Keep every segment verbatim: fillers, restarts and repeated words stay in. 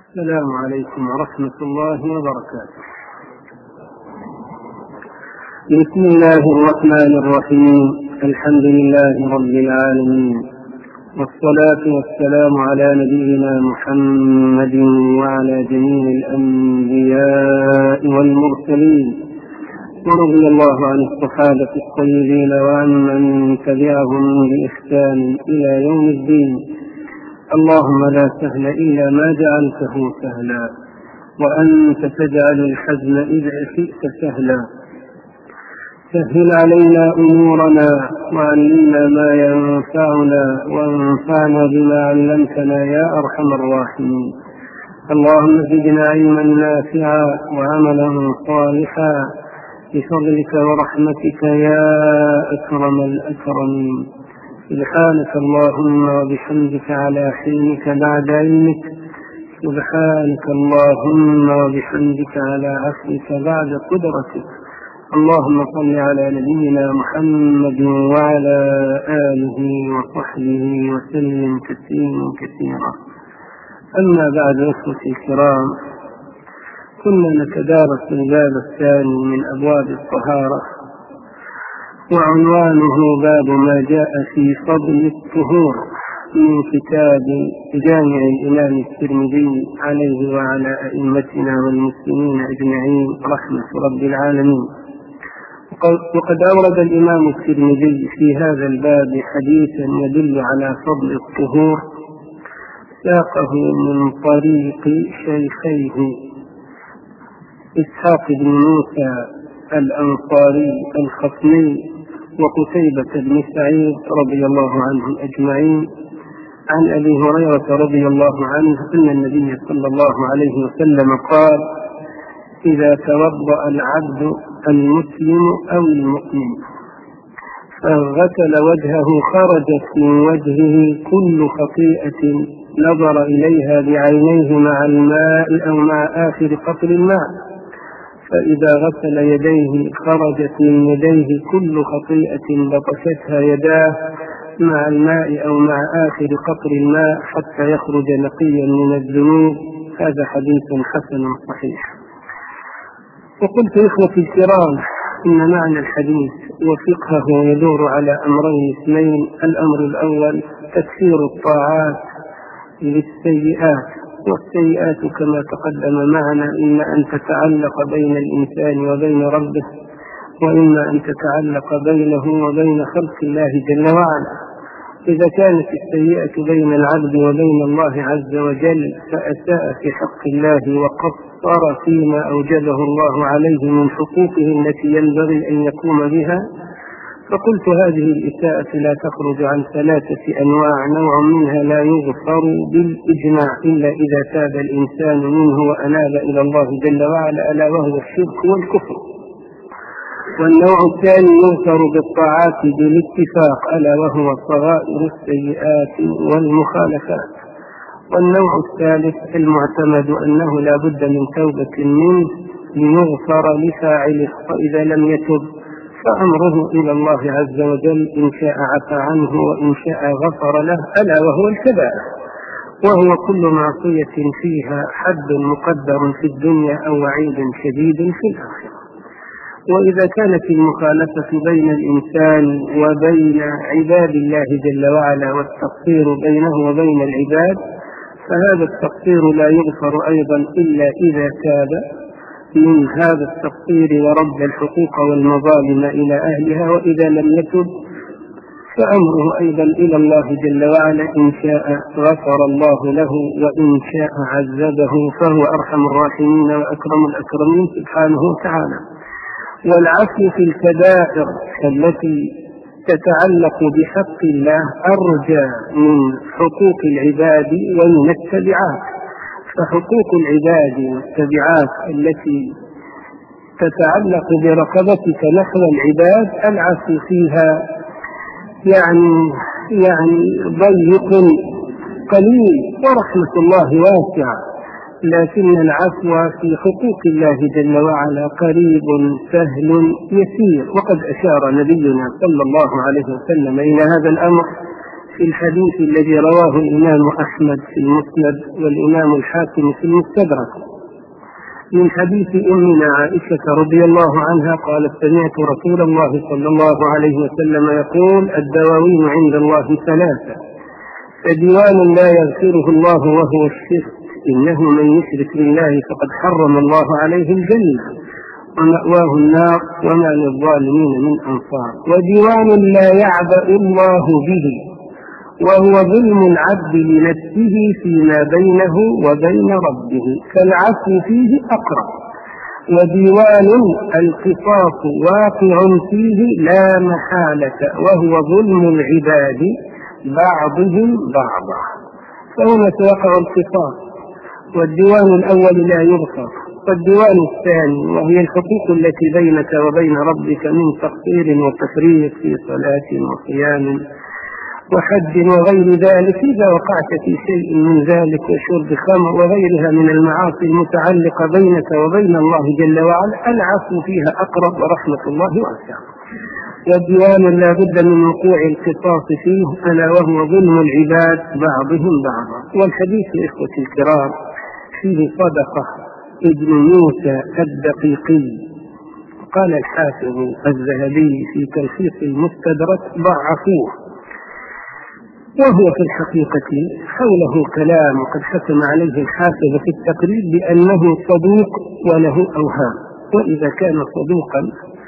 السلام عليكم ورحمة الله وبركاته. بسم الله الرحمن الرحيم. الحمد لله رب العالمين، والصلاة والسلام على نبينا محمد وعلى جميع الأنبياء والمرسلين، ورضي الله عن الصحابة الطيبين وعمن تبعهم بإحسان إلى يوم الدين. اللهم لا سهل إلا ما جعلته سهلا، وأنت تجعل الحزن إذا شئت سهلا. سهل علينا أمورنا وعلمنا ما ينفعنا وانفعنا بما علمتنا يا أرحم الراحمين. اللهم زدنا علما نافعا وعملا صالحا بفضلك ورحمتك يا أكرم الأكرمين. سبحانك اللهم وبحمدك على حلمك بعد علمك، سبحانك اللهم وبحمدك على عفوك بعد قدرتك. اللهم صل على نبينا محمد وعلى آله وصحبه وسلم تسليما كثيرا. أما بعد، أخوتي الكرام، كنا نتدارس الباب الثاني من أبواب الطهارة، وعنوانه باب ما جاء في فضل الطهور، من كتاب جامع الإمام الترمذي عليه وعلى أئمتنا والمسلمين أجمعين رحمة رب العالمين. وقد أورد الإمام الترمذي في هذا الباب حديثا يدل على فضل الطهور، ساقه من طريق شيخيه إسحاق بن موسى الأنصاري الخصمي وقتيبة بن سعيد رضي الله عنهم أجمعين، عن أبي هريرة رضي الله عنه أن النبي صلى الله عليه وسلم قال: إذا توضأ العبد المسلم أو المؤمن فغسل وجهه خرجت من وجهه كل خطيئة نظر إليها بعينيه مع الماء أو مع آخر قطر الماء، فإذا غسل يديه خرجت من يديه كل خطيئة بطشتها يداه مع الماء أو مع آخر قطر الماء حتى يخرج نقيا من الذنوب. هذا حديث حسن صحيح. وقلت إخوتي الكرام إن معنى الحديث وفقهه يدور على أمرين اثنين: الأمر الأول تكفير الطاعات بالسيئات، والسيئات كما تقدم معنا إما أن تتعلق بين الإنسان وبين ربه، وإما أن تتعلق بينه وبين خلق الله جل وعلا. إذا كانت السيئة بين العبد وبين الله عز وجل فأساء في حق الله وقصر فيما أوجبه الله عليه من حقوقه التي ينبغي أن يقوم بها، فقلت هذه الإساءة لا تخرج عن ثلاثة أنواع: نوع منها لا يغفر بالإجماع إلا إذا تاب الإنسان منه وأناب إلى الله جل وعلا، ألا وهو الشرك والكفر. والنوع الثاني يغفر بالطاعات بالاتفاق، ألا وهو صغائر السيئات والمخالفات. والنوع الثالث المعتمد أنه لا بد من توبة منه ليغفر لفاعله، وإذا لم يتب فأمره إلى الله عز وجل، إن شاء عفى عنه وإن شاء غفر له، ألا وهو الكبائر، وهو كل معصية فيها حد مقدر في الدنيا أو وعيد شديد في الآخرة. وإذا كانت المخالفة بين الإنسان وبين عباد الله جل وعلا والتقصير بينه وبين العباد، فهذا التقصير لا يغفر أيضا إلا إذا تاب من هذا التقصير ورد الحقوق والمظالم إلى أهلها، وإذا لم يتب فأمره أيضا إلى الله جل وعلا، إن شاء غفر الله له وإن شاء عذبه، فهو أرحم الراحمين وأكرم الأكرمين سبحانه وتعالى. والعفو في الكبائر التي تتعلق بحق الله أرجى من حقوق العباد ومن التبعات، فحقوق العباد والتبعات التي تتعلق برقبتك نحو العباد العفو فيها يعني يعني ضيق قليل، ورحمة الله واسعة، لكن العفو في حقوق الله جل وعلا قريب سهل يسير. وقد أشار نبينا صلى الله عليه وسلم إلى هذا الأمر في الحديث الذي رواه الإمام أحمد في المسند والإمام الحاكم في المستدرك من حديث أمنا عائشة رضي الله عنها قالت: سمعت رسول الله صلى الله عليه وسلم يقول: الدواوين عند الله ثلاثة، فديوان لا يغفره الله وهو الشرك، إنه من يشرك بالله فقد حرم الله عليه الجنة ومأواه النار وما للظالمين من أنصار، وديوان لا يعبأ الله به وهو ظلم العبد لنفسه فيما بينه وبين ربه فالعفو فيه أقرب، وديوان القصاص واقع فيه لا محالة وهو ظلم العباد بعضهم بعضا. فهنا سيقع القصاص، والديوان الأول لا يغفر، والديوان الثاني وهي الحقوق التي بينك وبين ربك من تقصير وتفريط في صلاة وصيام وحج وغير ذلك، إذا وقعت في شيء من ذلك وشرب خمر وغيرها من المعاصي المتعلقة بينك وبين الله جل وعلا، العفو فيها أقرب ورحمة الله واسعة. والديوان لا بد من وقوع القصاص فيه ألا وهو ظلم العباد بعضهم بعضا. والحديث إخوتي الكرام فيه صدقة ابن موسى الدقيقي. قال الحافظ الذهبي في تلخيص المستدرك: ضعفوه، وهو في الحقيقة حوله كلام، وقد حكم عليه الحافظ في التقريب بأنه صدوق وله أوهام، وإذا كان صدوقا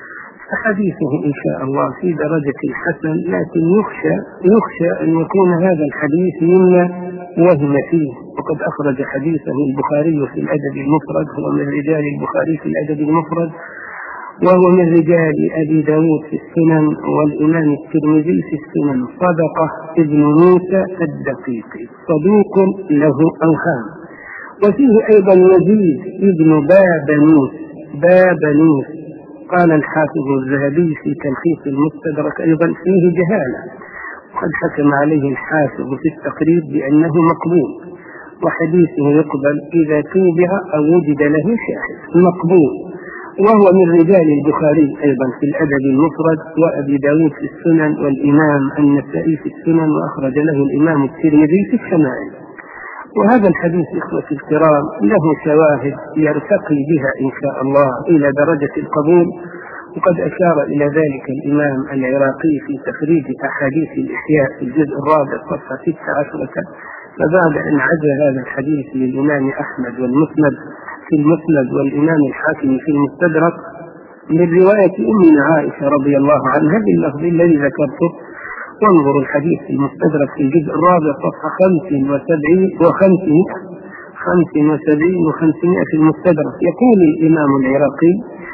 فحديثه إن شاء الله في درجة الحسن، لكن يخشى, يخشى أن يكون هذا الحديث مما وهم فيه. وقد أخرج حديثه البخاري في الأدب المفرد، هو من رجال البخاري في الأدب المفرد، وهو من رجال أبي داود في السنن، والإمام الترمذي في السنن. صدقة ابن موسى الدقيقي صدوق له أوهام. وفيه أيضا يزيد ابن بابنوس بابنوس قال الحافظ الذهبي في تلخيص المستدرك أيضا فيه جهالة، وقد حكم عليه الحافظ في التقريب بأنه مقبول، وحديثه يقبل إذا توبع أو وجد له شاهد، مقبول. وهو من رجال البخاري أيضا في الأدب المفرد، وأبي داود في السنن، والإمام النسائي في السنن، وأخرج له الإمام الترمذي في الشمائل. وهذا الحديث إخوتي الكرام له شواهد يرتقي بها إن شاء الله إلى درجة القبول، وقد أشار إلى ذلك الإمام العراقي في تخريج أحاديث الإحياء في الجزء الرابع صفحة ستة عشرة. فبعد أن عزى هذا الحديث للإمام أحمد والمسند في المسند والإمام الحاكم في المستدرك من رواية أمنا عائشة رضي الله عنها باللفظ الذي ذكرته، وانظروا الحديث في المستدرك في الجزء الرابع صفحة خمس وسبعين وخمسمائة خمس وسبعين وخمسمائة في المستدرك. يقول الإمام العراقي: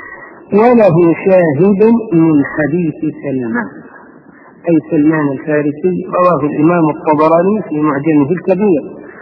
وله شاهد من حديث سلمان، أي سلمان الفارسي، رواه الإمام الطبراني في معجمه الكبير.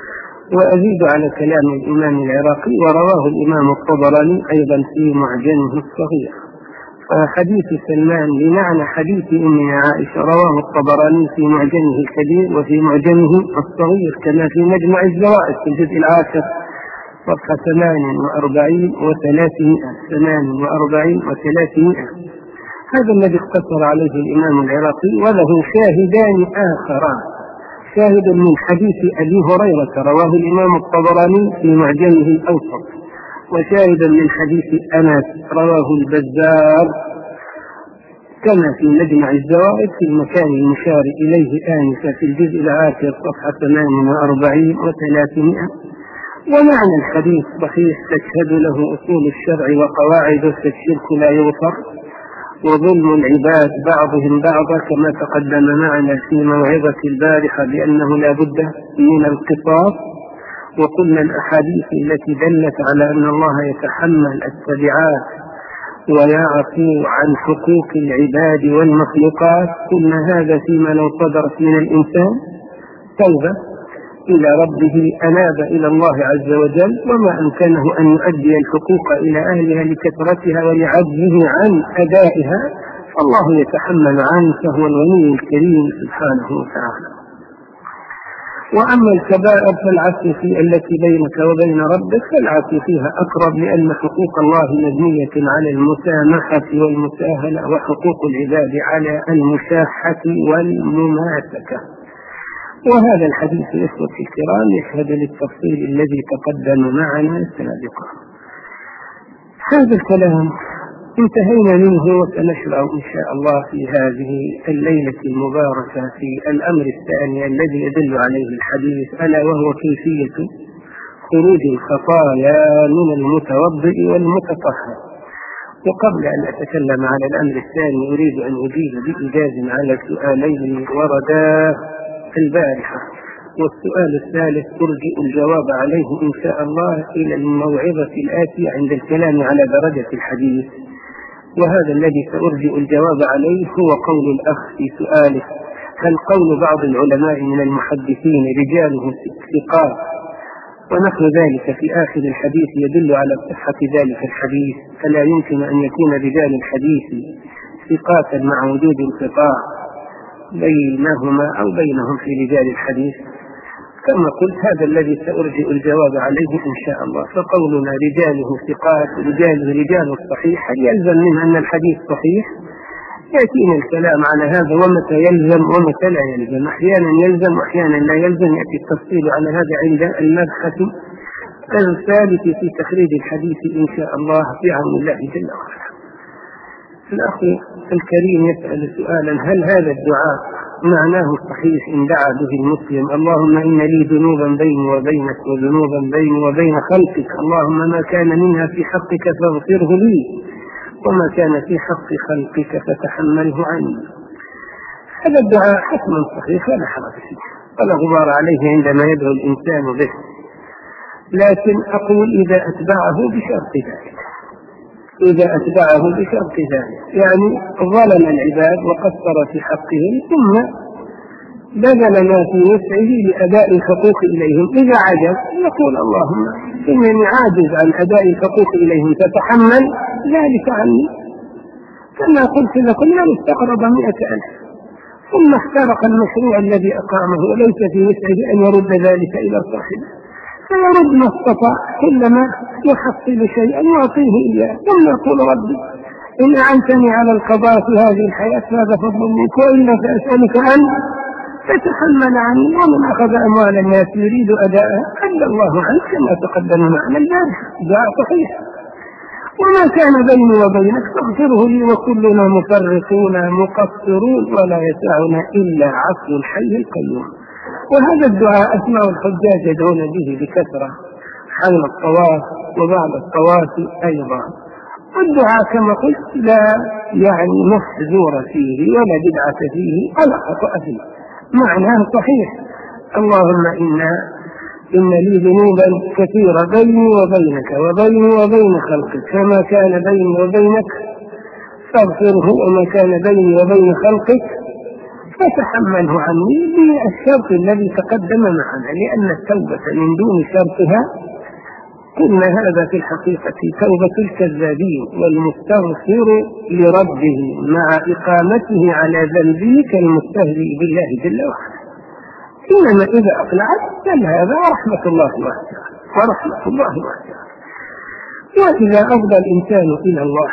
وأزيد على كلام الإمام العراقي: ورواه الإمام الطبراني أيضا في معجمه الصغير. فحديث سلمان بمعنى حديث أمنا عائشة رواه الطبراني في معجمه الكبير وفي معجمه الصغير، كما في مجمع الزوائد في الجزء العاشر صفحة ثمان وأربعين وثلاثمائة ثمان وأربعين وثلاثمائة. هذا الذي اقتصر عليه الإمام العراقي. وله شاهدان آخران: شاهد من حديث أبي هريرة رواه الإمام الطبراني في معجمه الأوسط، وشاهد من حديث أنس رواه البزار كما في مجمع الزوائد في المكان المشار إليه آنفا في الجزء العاشر صفحة ثمان وأربعين وثلاثمائة. ومعنى الحديث صحيح تشهد له أصول الشرع وقواعده، فالشرك لا يغفر، وظلم العباد بعضهم بعضا كما تقدم معنا في موعظة البارحة بأنه لا بد من القصاص. وقلنا الأحاديث التي دلت على أن الله يتحمل التبعات ويعفو عن حقوق العباد والمخلوقات، قلنا هذا فيما لو صدرت من الإنسان توبة إلى ربه أناب إلى الله عز وجل، وما أمكنه أن يؤدي الحقوق إلى أهلها لكثرتها ولعجزه عن أدائها، فالله يتحمل عنه، فهو الغني الكريم سبحانه وتعالى. وأما الكبائر فالعفو في التي بينك وبين ربك فالعفو فيها أقرب، لأن حقوق الله مبنية على المسامحة والمساهلة، وحقوق العباد على المشاحة والمماسكة. وهذا الحديث إخوتي الكرام يشهد للتفصيل الذي تقدم معنا سابقا. هذا الكلام انتهينا منه، وسنشرع إن شاء الله في هذه الليلة المباركة في الأمر الثاني الذي يدل عليه الحديث، ألا وهو كيفية خروج الخطايا من المتوضئ والمتطهر. وقبل أن أتكلم على الأمر الثاني أريد أن أجيب بإيجاز على سؤالين وردا البارحة، والسؤال الثالث أرجئ الجواب عليه إن شاء الله إلى الموعظة الآتية عند الكلام على درجة الحديث. وهذا الذي سأرجئ الجواب عليه هو قول الأخ في سؤاله: هل قول بعض العلماء من المحدثين رجاله ثقات ونحو ذلك في آخر الحديث يدل على صحة ذلك الحديث، فلا يمكن أن يكون رجال الحديث ثقاتا مع وجود انقطاع بينهما أو بينهم في رجال الحديث؟ كما قلت هذا الذي سأرجئ الجواب عليه إن شاء الله. فقولنا رجاله ثقات رجاله رجال الصحيح، هل يلزم منه أن الحديث صحيح؟ يأتينا الكلام على هذا ومتى يلزم ومتى لا يلزم، أحيانا يلزم وأحيانا لا يلزم، يأتي التفصيل على هذا عند المبحث الثالث في تخريج الحديث إن شاء الله بعون الله جل وعلا. الأخ الكريم يسأل سؤالا: هل هذا الدعاء معناه صحيح إن دعا به المسلم: اللهم إن لي ذنوبا بيني وبينك وذنوبا بيني وبين خلقك، اللهم ما كان منها في حقك فاغفره لي وما كان في حق خلقك فتحمله عني؟ هذا الدعاء حتما صحيح لا حرج فيه ولا غبار عليه عندما يدعو الإنسان به، لكن أقول إذا أتبعه بشرط ذلك إذا أتبعه بشرط ذلك يعني ظلم العباد وقصر في حقهم ثم بذل ما في وسعه لأداء الحقوق إليهم، إذا عجز يقول: اللهم إنني عاجز عن أداء الحقوق إليهم فتحمل ذلك عني. كما قلت لكم: من استقرض مئة ألف ثم احترق المشروع الذي أقامه وليس في وسعه أن يرد ذلك إلى صاحبه، فيرد ما استطاع، كلما يحصل شيئا يعطيه إياه ثم يقول: ربي إن أعنتني على القضاء في هذه الحياة فهذا فضل منك، وإلا فأسألك أن تتحمل عني، ومن أخذ أموال الناس يريد أداءها أدى الله عنه كما تقدم معنا البارحة. دعاء صحيح. وما كان بيني وبينك فاغفره لي وكلنا مفرقون مقصرون ولا يسعنا إلا عفو الحي القيوم. وهذا الدعاء أسمع الحجاج يدعون به بكثرة حول الطواف وبعد الطواف أيضا. والدعاء كما قلت لا يعني محذور فيه ولا بدعة فيه ولا خطأ فيه، معناه صحيح: اللهم إنا إن لي ذنوبا كثيرة بيني وبينك وبيني وبين خلقك، فما كان بيني وبينك فاغفره، وما كان بيني وبين خلقك فتحمله عني، بالشرط الذي تقدم معنا، لأن التوبة من دون شرطها قلنا هذا في الحقيقة توبة الكذابين، والمستغفر لربه مع إقامته على ذنبه كالمستهزئ بالله جل وعلا. إنما إذا أقلعت بل هذا ورحمة الله واسعة ورحمة الله واسعة. وإذا أفضى الإنسان إلى الله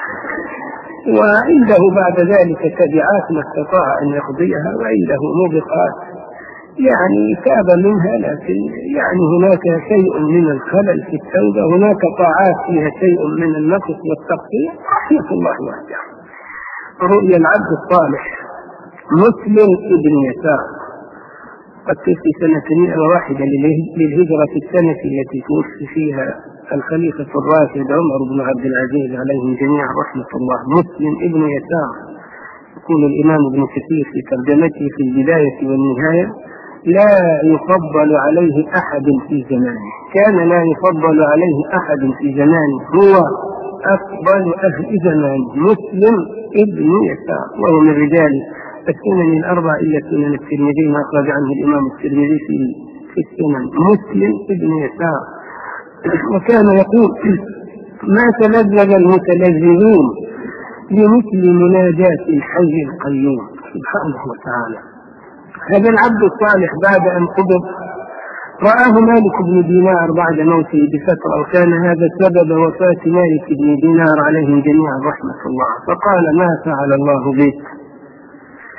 وعنده بعد ذلك تبعات ما استطاع أن يقضيها وعنده موبقات يعني تاب منها، لكن يعني هناك شيء من الخلل في التوبة، هناك طاعات فيها شيء من النقص والتقصير، رحمة الله واسعة. رؤيا العبد الصالح مسلم ابن يسار قد في سنة مئة وواحدة للهجرة في السنة التي توفي فيها الخليفة الراشد عمر بن عبد العزيز عليهم جميعا رحمة الله. مسلم ابن يسار، يقول الإمام ابن كثير في ترجمته في البداية والنهاية: لا يفضل عليه أحد في زمانه، كان لا يفضل عليه أحد في زمانه، هو أفضل أهل زمانه، مسلم ابن يسار، وهو من رجال السنن الأربع إلا سنن الترمذي ما أخرج عنه الإمام الترمذي في في السنن. مسلم ابن يسار، وكان يقول: ما تلذذ المتلذذون بمثل مناجاة الحي القيوم سبحانه وتعالى. هذا العبد الصالح بعد أن قبض رآه مالك بن دينار بعد موته بفترة، وكان هذا سبب وفاة مالك بن دينار عليهم جميعا رحمة الله، فقال: ما فعل الله بك؟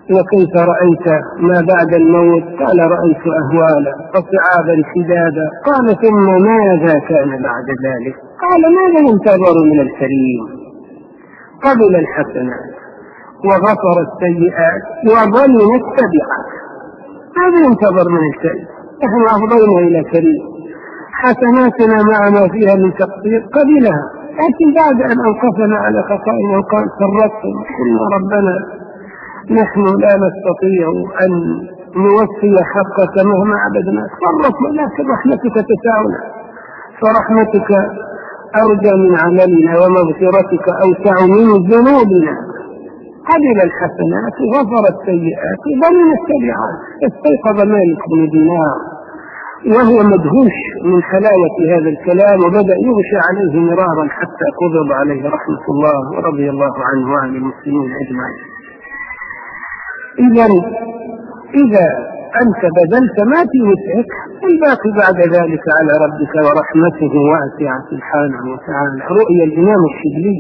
وكيف رأيت ما بعد الموت؟ قال رأيت أهوالا وصعابا شدادا. قال ثم ماذا كان بعد ذلك؟ قال ماذا ينتظر من الكريم؟ قبل الحسنات وغفر السيئات وظلم التبعات. ماذا ينتظر من الكريم؟ نحن أفضينا إلى كريم، حسناتنا مع ما فيها من تقصير قبلها، لكن بعد أن أوقفنا على خطائنا وقال فرطتم قلنا ربنا نحن لا نستطيع أن نوفي حقك مهما عبدنا، فرطنا، لكن رحمتك تسعنا، فرحمتك أرجى من عملنا ومغفرتك أوسع من ذنوبنا. قبل الحسنات وغفر السيئات وظلم التبعات. استيقظ مالك بن دينار وهو مدهوش من حلاوة هذا الكلام، وبدأ يغشى عليه مرارا حتى قبض عليه رحمة الله ورضي الله عنه وعن المسلمين أجمعين. إذا إذا أنت بذلت ما في وسعك، الباقي بعد ذلك على ربك، ورحمته واسعة سبحانه وتعالى. رؤيا الإمام الشبلي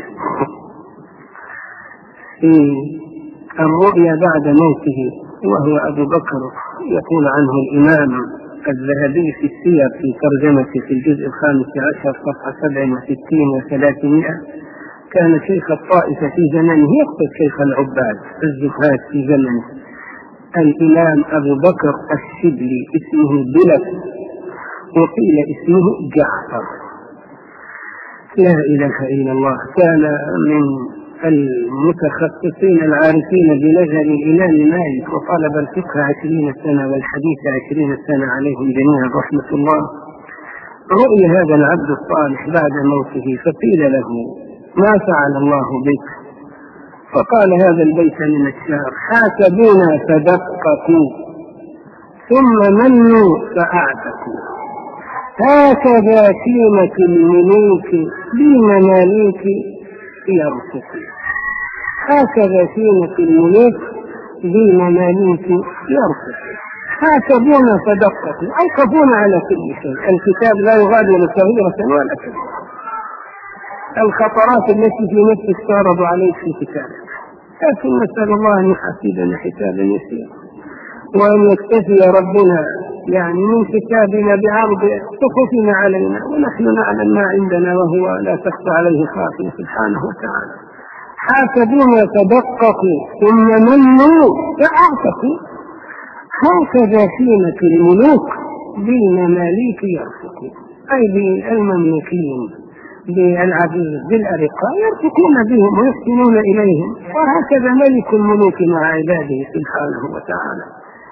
في الرؤيا بعد موته وهو أبو بكر، يقول عنه الإمام الذهبي في السير في ترجمته في الجزء الخامس عشر صفحة سبع وستين وثلاثمائة: كان شيخ الطائفة في زمنه، يقصد شيخ العباد الزهاد في زمنه، الإمام أبو بكر الشبلي، اسمه بلف وقيل اسمه جعفر، لا إله إلا الله. كان من المتخصصين العارفين بنظر الإمام مالك، وطلب الفقه عشرين سنة والحديث عشرين سنة عليهم جميعا رحمة الله. رؤي هذا العبد الصالح بعد موته، فقيل له: ما فعل الله بك؟ فقال هذا البيت من الشعر: حاسبونا فدققوا ثم منوا فأعتقوا، هكذا شيمة الملوك بمماليك يرفقوا. هكذا شيمة الملوك بمماليك يرفقوا. حاسبونا فدققوا، أوقفونا على كل شيء. الكتاب لا يغادر صغيرة ولا كبيرة. الخطرات التي في نفسك تعرض عليك في كتابك، لكن نسأل الله أن يحاسبنا حسابا يسيرا، وأن يكتفي ربنا يعني من كتابنا بعرض صحفنا علينا، ونحن نعلم ما عندنا وهو لا تخفى عليه خافية سبحانه وتعالى. حاسبونا فدققوا ثم منوا فأعتقوا، هكذا شيمة الملوك بالمماليك يرفقوا، أي بالمملوكين بالعبيد بالأرقاء يرفقون بهم ويحسنون إليهم، وهكذا ملك الملوك مع عباده سبحانه وتعالى.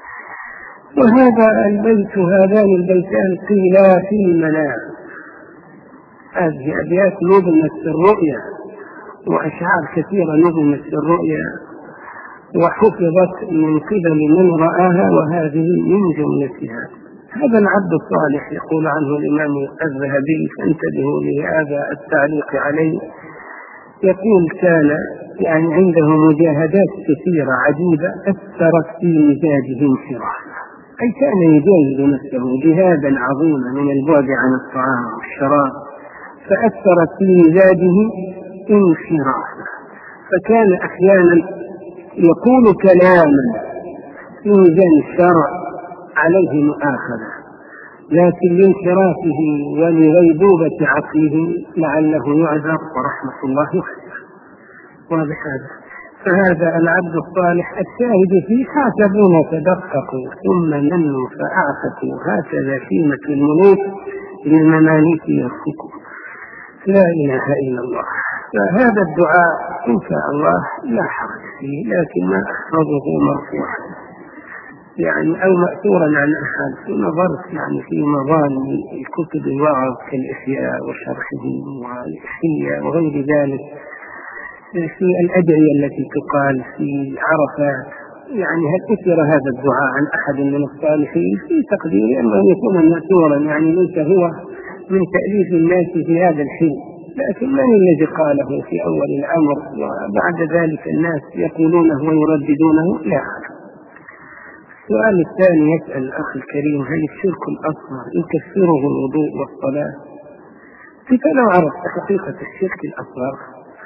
وهذا البيت هذان البيتان قيلا في المنام. هذه أبيات نظمت في الرؤيا، وأشعار كثيرة نظمت في الرؤيا وحفظت من قبل من رآها، وهذه من جملتها. هذا العبد الصالح يقول عنه الإمام الذهبي، فانتبهوا لهذا التعليق عليه، يقول: كان يعني عنده مجاهدات كثيرة عديدة أثرت في مزاجه انشراحا، أي كان يجاهد نفسه جهادا عظيما من البعد عن الطعام والشراب، فأثرت في مزاجه انشراحا، فكان أحيانا يقول كلاما في ميزان الشرع عليه مؤاخذة، لكن لانحرافه ولغيبوبة عقله لعله يعذر ورحمة الله واسعة. واضح هذا؟ فهذا العبد الصالح الشاهد فيه: حاسبونا فدققوا ثم منوا فأعتقوا، هكذا شيمة الملوك للمماليك يرفقوا. لا إله إلا الله. فهذا الدعاء إن شاء الله لا حرج فيه، لكن ما أحفظه مرفوعا يعني أو مأثورا عن أحد. نظرت يعني في مظالم الكتب الوعظ كالإحياء وشرحه والإحياء وغير ذلك، في الأدعية التي تقال في عرفات، يعني هل أثر هذا الدعاء عن أحد من الصالحين؟ في تقديري أنه يكون مأثورا، يعني ليس هو من تأليف الناس في هذا الحين، لكن من الذي قاله في أول الأمر وبعد ذلك الناس يقولونه ويرددونه؟ لا أعلم. السؤال الثاني يسأل الأخ الكريم: هل الشرك الأصغر يكفره الوضوء والصلاة؟ كيف لو عرفت حقيقة الشرك الأصغر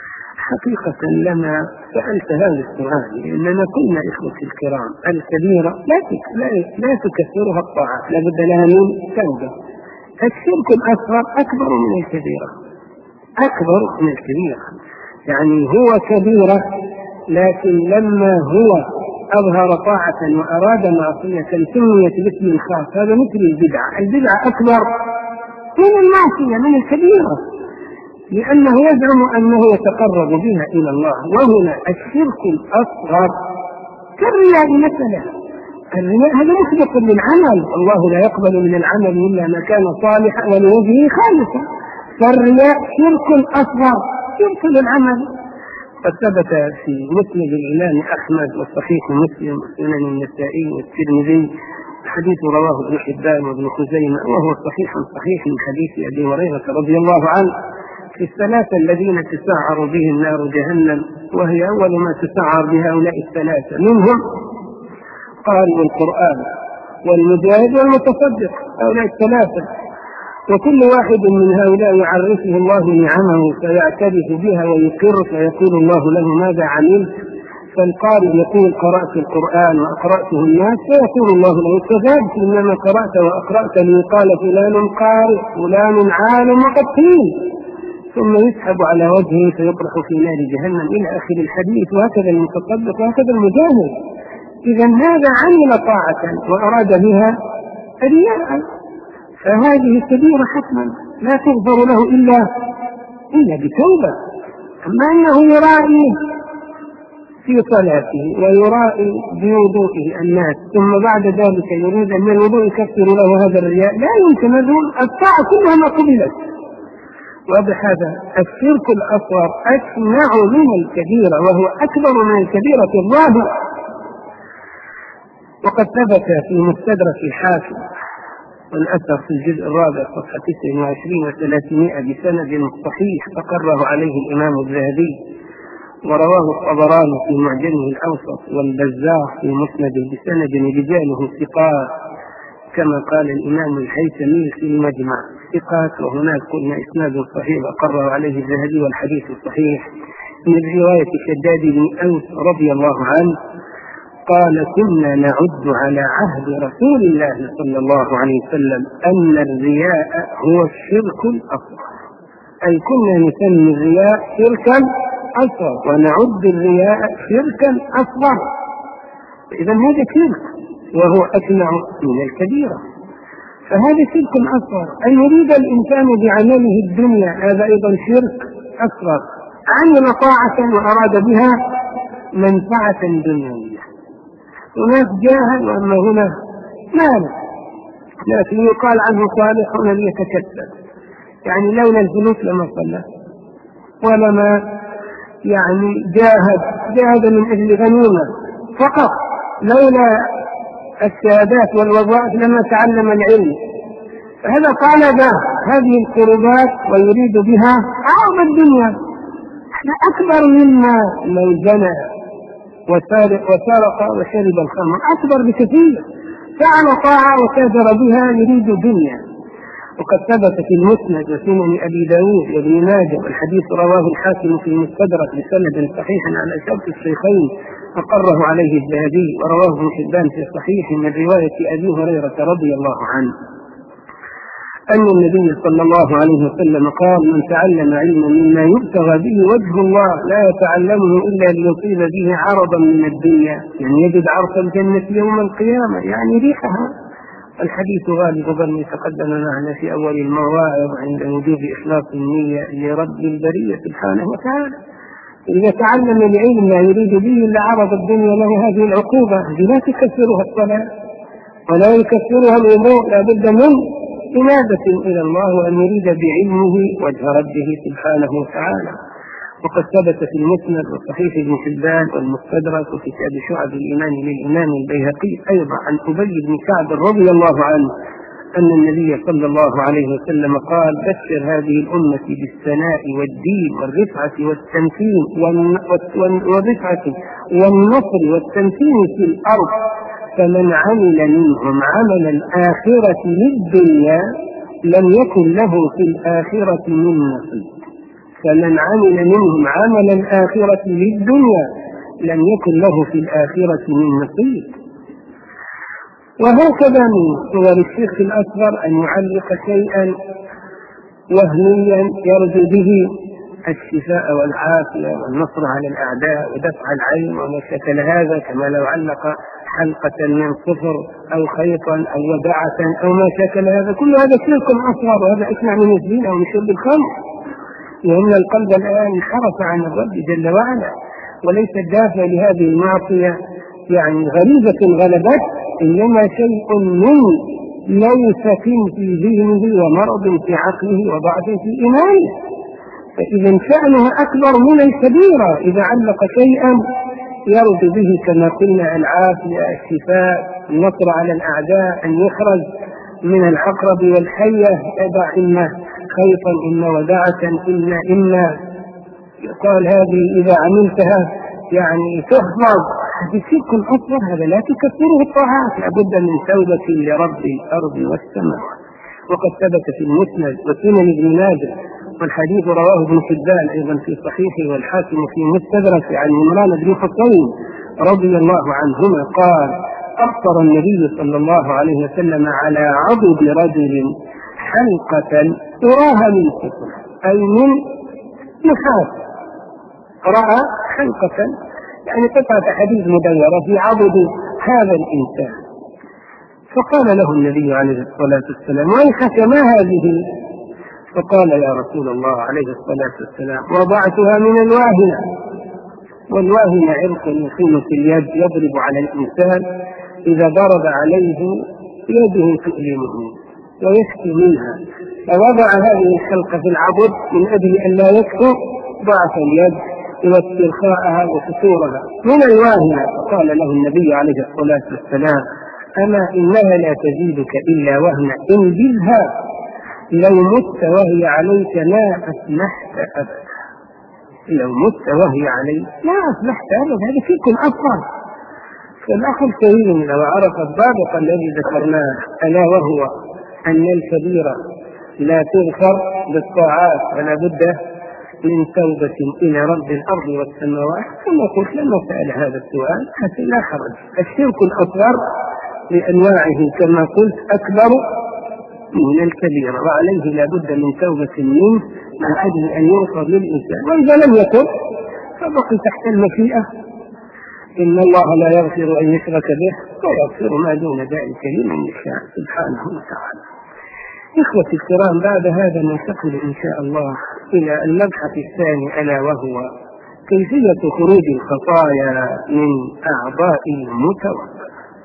حقيقة لما سألت هذا السؤال لأننا كنا إخوتي الكرام الكبيرة لا لا لا تكثرها الطاعة، لابد لها من توبة. الشرك الأصغر أكبر من الكبيرة، أكبر من الكبيرة، يعني هو كبيرة لكن لما هو أظهر طاعة وأراد معصية سميت باسم خاص. هذا مثل البدعة، البدعة أكبر من المعصية من الكبيرة لأنه يزعم أنه يتقرب بها إلى الله. وهنا الشرك الأصغر كالرياء مثلا، الرياء هذا مسبق للعمل، الله لا يقبل من العمل إلا ما كان صالحا ولوجهه خالصا، فالرياء شرك أصغر شرك للعمل. قد ثبت في مسند الإمام أحمد وصحيح مسلم وسنن النسائي والترمذي حديث رواه ابن حبان وابن خزيمة وهو صحيح صحيح من حديث أبي هريرة رضي الله عنه في الثلاثة الذين تسعر بهم نار جهنم، وهي أول ما تسعر بهؤلاء الثلاثة، منهم قارئ القرآن والمجاهد والمتصدق، هؤلاء الثلاثة، وكل واحد من هؤلاء يعرفه الله نعمه فيعترف بها ويقر فيقول الله له ماذا عملت؟ فالقارئ يقول قرأت القرآن وأقرأته الناس، فيقول الله له كذبت إنما قرأت وأقرأت ليقال فلان قارئ فلان عالم وقد قيل، ثم يسحب على وجهه فيطرح في نار جهنم إلى آخر الحديث. وهكذا المتصدق وهكذا المجاهد. إذا هذا عمل طاعة وأراد بها رياء، فهذه كبيرة حتما لا تغفر له إلا إلا بتوبة. أما أنه يرائي في صلاته ويرائي بوضوءه الناس ثم بعد ذلك يريد أن الوضوء يكفر له هذا الرياء، لا يمكن، الطاعة كلها ما قبلت. وبهذا الشرك الأصغر أشنع من الكبيرة وهو أكبر من الكبيرة الظاهرة. وقد ثبت في مستدرك الحاكم والأثر في الجزء الرابع صفحة تسعة وعشرين وثلاثمائة بسند صحيح أقره عليه الإمام الذهبي، ورواه الطبراني في معجمه الأوسط والبزار في مسنده بسند رجاله ثقات، كما قال الإمام الهيثمي في المجمع ثقات، وهناك قلنا إسناد صحيح أقره عليه الذهبي والحديث الصحيح من رواية شداد بن أوس رضي الله عنه قال كنا نعد على عهد رسول الله صلى الله عليه وسلم أن الرياء هو الشرك الأصغر، أي كنا نسمي الرياء شركا أصغر ونعد الرياء شركا أصغر. إذا هذا شرك وهو أشنع من الكبيرة، فهذا شرك أصغر. أن يريد الإنسان بعمله الدنيا هذا أيضا شرك أصغر، عمل طاعة وأراد بها منفعة دنيوية، هناك جاهل وأما هنا مال، لكن يقال عنه صالح ولم يتكسب، يعني لولا الفلوس لما صلى ولما يعني جاهد جاهد من أجل غنيمة فقط، لولا الشهادات والوظائف لما تعلم العلم. فهذا طالب هذه القربات ويريد بها عرض الدنيا، أكبر مما لو زنى وسرق وشرب الخمر، أكبر بكثير، فعل طاعة وكافر بها يريد دنيا. وقد ثبت في المسند وسنن أبي داود وابن ماجه والحديث رواه الحاكم في المستدرك بسند صحيح على شرط الشيخين أقره عليه الذهبي، ورواه ابن حبان في صحيح من رواية أبي هريرة رضي الله عنه أن النبي صلى الله عليه وسلم قال من تعلم علما مما يبتغى به وجه الله لا يتعلمه إلا ليصيب به عرضا من الدنيا، يعني يجد عرض الجنة يوم القيامة يعني ريحها. الحديث غالب ظن تقدم معنا في أول المواعظ عند وجوب إخلاص النية لرب البرية سبحانه وتعالى. إذا تعلم العلم لا يريد به إلا عرض الدنيا له هذه العقوبة، لا تكفرها الصلاة ولا يكفرها الوضوء، لا بد من إنابة إلى الله وأن يريد بعلمه وجه ربه سبحانه وتعالى. وقد ثبت في المسند وصحيح ابن حبان والمستدرك وفي كتاب شعب الإيمان للإمام البيهقي أيضا عن أبي بن كعب رضي الله عنه أن النبي صلى الله عليه وسلم قال بشر هذه الأمة بالثناء والدين والرفعة والتمكين والرفعة والنصر والتمكين في الأرض، فمن عمل منهم عمل الآخرة للدنيا لم يكن له في الآخرة من نصيب. فمن عمل منهم عمل الآخرة للدنيا لم يكن له في الآخرة من نصيب. وهكذا من صور الشرك الأصغر أن يعلق شيئا وهميا يرجو به الشفاء والعافية والنصر على الأعداء ودفع العين وما شكل هذا، كما لو علق حلقة من صفر أو خيطا أو ودعة أو ما شكل هذا. كل هذا شرك أصغر، وهذا أسمع من الزنا ومن شرب الخمر، لأن القلب الآن انحرف عن الرب جل وعلا، وليس الدافع لهذه المعصية يعني غريزة غلبت، إنما شيء من ليس في ذهنه ومرض في عقله وضعف في إيمانه. فإذا شأنه أكبر من الكبيرة إذا علق شيئا يرد به كما قلنا العافية، الشفاء، النصر على الأعداء، أن يخرج من العقرب والحية، يضع إما خيطا إما ودعة إما إما يقال هذه إذا عملتها يعني تحفظ. هذا شرك أصغر، هذا لا تكفره الطاعات، لابد من توبة لرب الأرض والسماوات. وقد ثبت في المسند وسنن ابن ماجه، والحديث رواه ابن حبان أيضا في صحيحه والحاكم في مستدرك عن عمران بن حصين رضي الله عنهما قال: أبصر النبي صلى الله عليه وسلم على عضد رجل حلقة تراها من فضة أي من نحاس، رأى حلقة يعني قطعة حديد مدورة في عضد هذا الإنسان، فقال له النبي عليه الصلاة والسلام: ويحك ما هذه؟ فقال: يا رسول الله عليه الصلاة والسلام: وضعتها من الواهنة. والواهنة عرق يقيم في اليد يضرب على الإنسان، إذا ضرب عليه يده تؤلمه ويشكي منها، فوضع هذه الحلقة في العضد من أجل أن لا يكفر ضعف اليد واسترخاءها وفتورها من الواهنة. فقال له النبي عليه الصلاة والسلام: أما إنها لا تزيدك إلا وهنا، انجزها لو مت وهي عليك ما أفلحت أبدا. لو مت وهي عليك ما أفلحت أبدا، هذا شرك أصغر. فالأخ الكريم لو عرف الضابط الذي ذكرناه، ألا وهو أن الكبيرة لا تغفر بالطاعات ولا بد من توبة إلى رب الأرض والسماوات، كما قلت لما سأل هذا السؤال حتى لا حرج. الشرك الأصغر بأنواعه كما قلت أكبر من الكبيرة، وعليه لا بد من توبة منه من أجل أن يغفر للإنسان، وإذا لم يكن فبقي تحت المشيئة. إن الله لا يغفر أن يشرك به ويغفر ما دون ذلك لمن يشاء سبحانه وتعالى. إخوتي الكرام، بعد هذا ننتقل إن شاء الله إلى المبحث الثاني، ألا وهو كيفية خروج الخطايا من أعضاء المتوفى.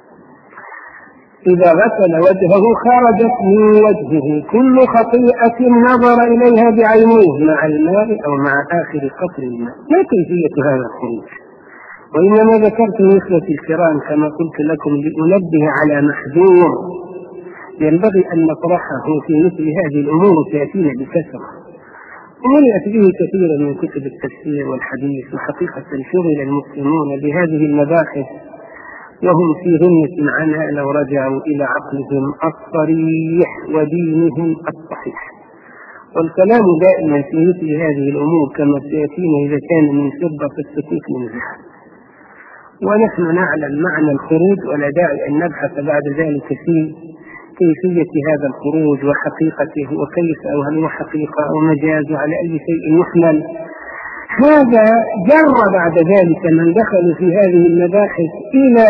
إذا غسل وجهه خرجت من وجهه كل خطيئة نظر إليها بعينيه مع الماء أو مع آخر قطر الماء. ما كيفية هذا الخروج؟ وإنما ذكرت إخوتي الكرام كما قلت لكم لأنبه على محذور ينبغي أن نطرحه في مثل هذه الأمور تأتينا بكثرة، وملئت به كثيرا من كتب التفسير والحديث، وحقيقة شغل المسلمون بهذه المباحث وهم في غنية عنها لو رجعوا إلى عقلهم الصريح ودينهم الصحيح. والكلام دائما في مثل هذه الأمور كما سيأتينا إذا كان من فضة السكوت من ذهب. ونحن نعلم معنى الخروج، ولا داعي أن نبحث بعد ذلك في كيفية هذا الخروج وحقيقته وكيف، أو هل هو حقيقة أو مجاز على أي شيء يحمل. هذا جر بعد ذلك من دخلوا في هذه المباحث إلى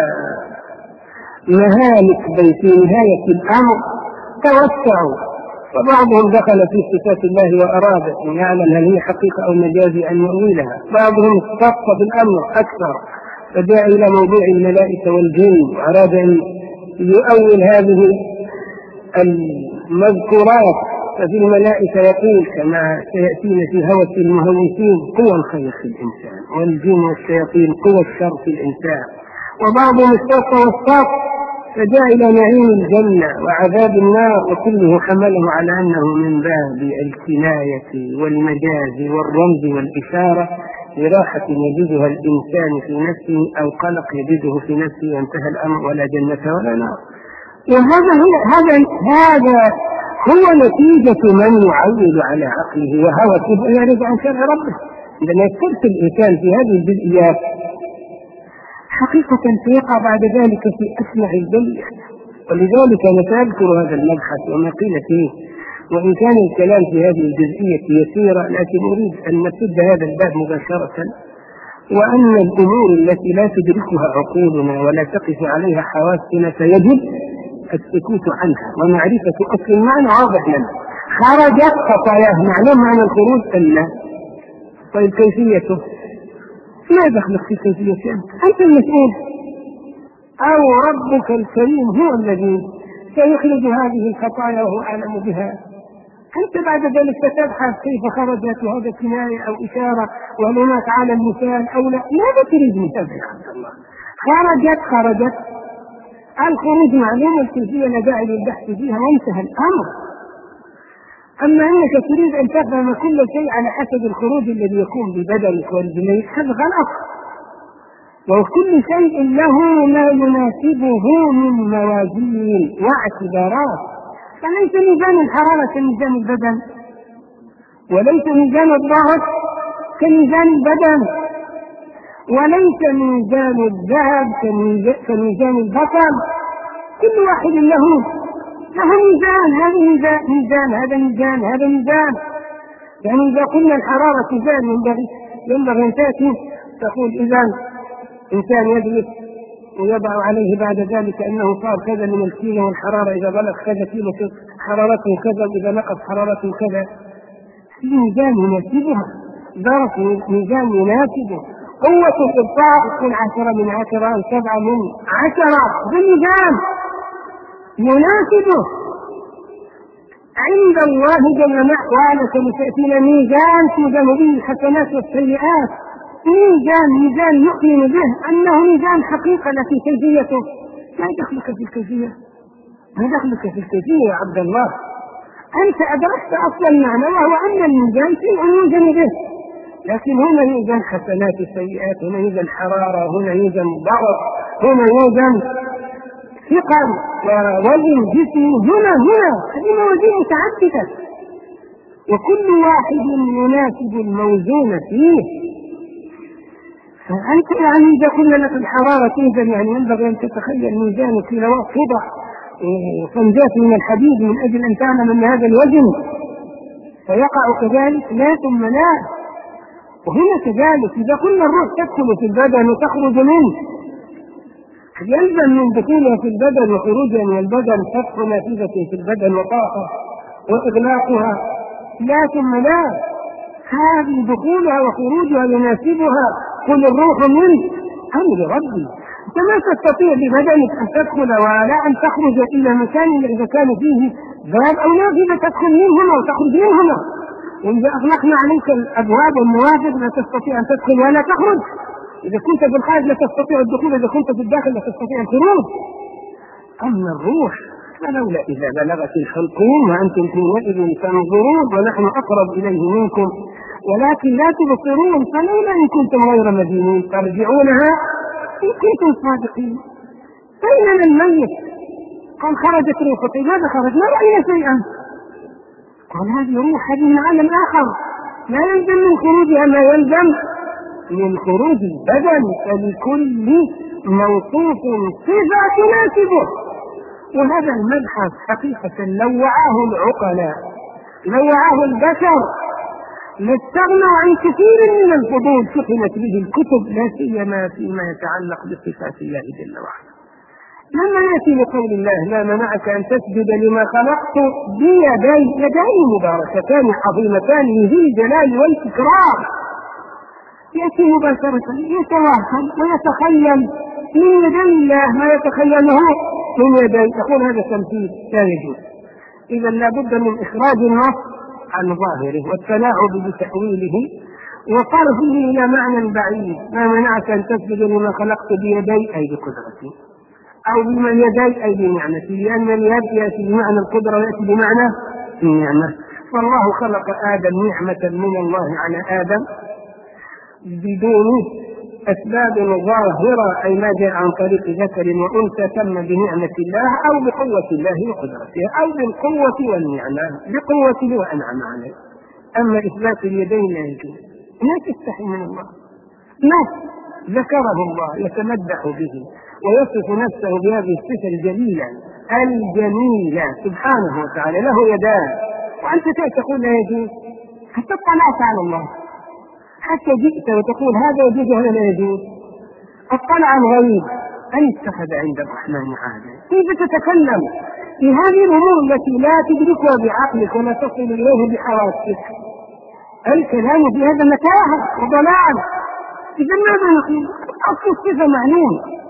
مهالك بل في نهاية الأمر توسعوا، فبعضهم دخل في صفات الله وأراد أن يعلم هل هي حقيقة أو مجاز أن يؤولها، بعضهم اختص بالأمر أكثر فجاء إلى موضوع الملائكة والجن وأراد أن يؤول هذه المذكورات. ففي الملائكة يقول كما سيأتينا في هوس المهوسين قوى الخير في الإنسان، والجن والشياطين قوى الشر في الإنسان، وبعضهم استوى والساق فجاء إلى نعيم الجنة وعذاب النار، وكله حمله على أنه من باب الكناية والمجاز والرمز والإشارة لراحة يجدها الإنسان في نفسه أو قلق يجده في نفسه وانتهى الأمر ولا جنة ولا نار. وهذا هذا هذا هو نتيجة من يعول على عقله وهوته ويعرض عن شرع ربه. عندما يسترسل الإنسان في هذه الجزئيات حقيقة سيقع بعد ذلك في أسمع البيع. ولذلك أنا سأذكر هذا المبحث وما قيل فيه، وإن كان الكلام في هذه الجزئية يسيرة، لكن أريد أن نسد هذا الباب مباشرة، وأن الأمور التي لا تدركها عقولنا ولا تقف عليها حواسنا فيجب السكوت عنها ومعرفة أصل المعنى واضح لنا. خرجت خطاياه، معلوم معنى الخروج ألا، طيب كيفيته؟ ما دخلك في كيفيته؟ أنت المسؤول، أو ربك الكريم هو الذي سيخرج هذه الخطايا وهو أعلم بها. أنت بعد ذلك ستبحث كيف خرجت، وهذا كناية أو إشارة، وهل هناك على المثال أو لا. ماذا تريد من هذا يا عبد الله؟ خرجت خرجت الخروج معلوم، الكيفية لا داعي للبحث فيها وانتهى الأمر. أما أنك تريد أن تفهم كل شيء على حسب الخروج الذي يكون ببدنك والجنين، هذا غلط. وكل شيء له ما يناسبه من موازين واعتبارات، فليس ميزان الحرارة كميزان البدن، وليس ميزان الضغط كميزان البدن، وليس ميزان الذهب كميزان البطن. كل واحد له له ميزان، هذا ميزان ميزان هذا ميزان هذا ميزان. يعني إذا قلنا الحرارة ميزان ينبغي ينبغي أن تأتي تقول إذا إنسان يجلس ويضع عليه بعد ذلك أنه صار كذا من الكيلو، والحرارة إذا بلغ كذا كيلو حرارته كذا، وإذا نقص حرارته كذا. في ميزان يناسبها، ظرف ميزان يناسبه. قوة الإبطاء تكون عشرة من عشرة أو سبعة من عشرة، بميزان يناسبه. عند الله جل وعلا سيأتينا ميزان توزن به الحسنات والسيئات، ميزان ميزان يؤمن به أنه ميزان حقيقة، لكن كيفيته ما دخلك في الكيفية، ما دخلك في الكيفية يا عبد الله. أنت أدركت أصل المعنى، وهو أن الميزان شيء يوزن به، لكن هنا يوزن حسنات السيئات، هنا يوزن حرارة، هنا يوزن ضغط، هنا يوزن ثقل ووزن جسم، هنا هنا هذه موازين متعددة، وكل واحد يناسب الموزون فيه. فأنت يعني إذا قلنا لك الحرارة توزن، يعني ينبغي أن تتخيل ميزان كيلوات توضع وفنجات من الحديد من أجل أن تعلم أن هذا الوزن فيقع كذلك، لا ثم لا. وهنا كذلك إذا قلنا الروح تدخل في البدن وتخرج منه، يلزم من دخولها في البدن وخروجها من البدن فتح نافذة في البدن وطاقة وإغلاقها، لا ثم لا. هذه دخولها وخروجها يناسبها. قل الروح من أمر ربي. أنت ما تستطيع ببدنك أن تدخل ولا أن تخرج إلى مكان إذا كان فيه باب أو نافذة تدخل منهما وتخرج منهما. وإذا أغلقنا عليك الأبواب والنوافذ لا تستطيع أن تدخل ولا تخرج. إذا كنت في الخارج لا تستطيع الدخول، إذا كنت في الداخل لا تستطيع الخروج. أما الروح فلولا إذا بلغت الحلقوم وأنتم حينئذ تنظرون ونحن أقرب إليه منكم ولكن لا تبصرون، فلولا إن كنتم غير مدينين ترجعونها إن كنتم صادقين. فإننا الميت قال خرجت روحه، ماذا خرج؟ ما رأينا شيئا. قال هذه روح، هذه من عالم آخر، لا يلزم من خروجها ما يلزم من خروج البدن، فلكل موصوف صفة تناسبه. وهذا المبحث حقيقة لو وعاه العقلاء لو وعاه البشر لاستغنوا عن كثير من الفضول سخنت به الكتب، لا سيما فيما يتعلق بصفات الله جل وعلا. لما يأتي لقول الله لا منعك أن تسجد لما خلقت بيدي، يدين مباركتان عظيمتان ذي الجلال والإكرام، يأتي مباشرة يتوهم ويتخيل من يدي الله ما يتخيله من يدي، يقول هذا تمثيل لا يجوز. إذا لابد من إخراج النص عن ظاهره والتلاعب بتأويله وصرفه إلى معنى بعيد. ما منعك أن تسجد لما خلقت بيدي أي بقدرتي، أو بما يدي أي بنعمتي، لأن اليد يأتي بمعنى القدرة ويأتي بمعنى النعمة. فالله خلق آدم نعمة من الله على آدم بدون أسباب ظاهرة أي ما جاء عن طريق ذكر وأنثى تم بنعمة الله أو بقوة الله وقدرته أو بالقوة والنعمة بقوته وأنعم عليه. أما إثبات اليدين لا يجوز، لا تستحي من الله، ما ذكره الله يتمدح به ويصف نفسه بهذه الصفة الجليلة الجميلة سبحانه وتعالى، له يدان وأنت تقول لا يجوز، حتى اطلعت على الله، حتى جئت وتقول هذا يجوز وهذا لا يجوز. اطلع الغيب أن اتخذ عند الرحمن عهدا. كيف تتكلم في هذه الأمور التي لا تدركها بعقلك ولا تصل إليه بحواسك؟ الكلام في هذا متاهة وضلال. إذا ماذا نقول؟ أصل الصفة معلوم،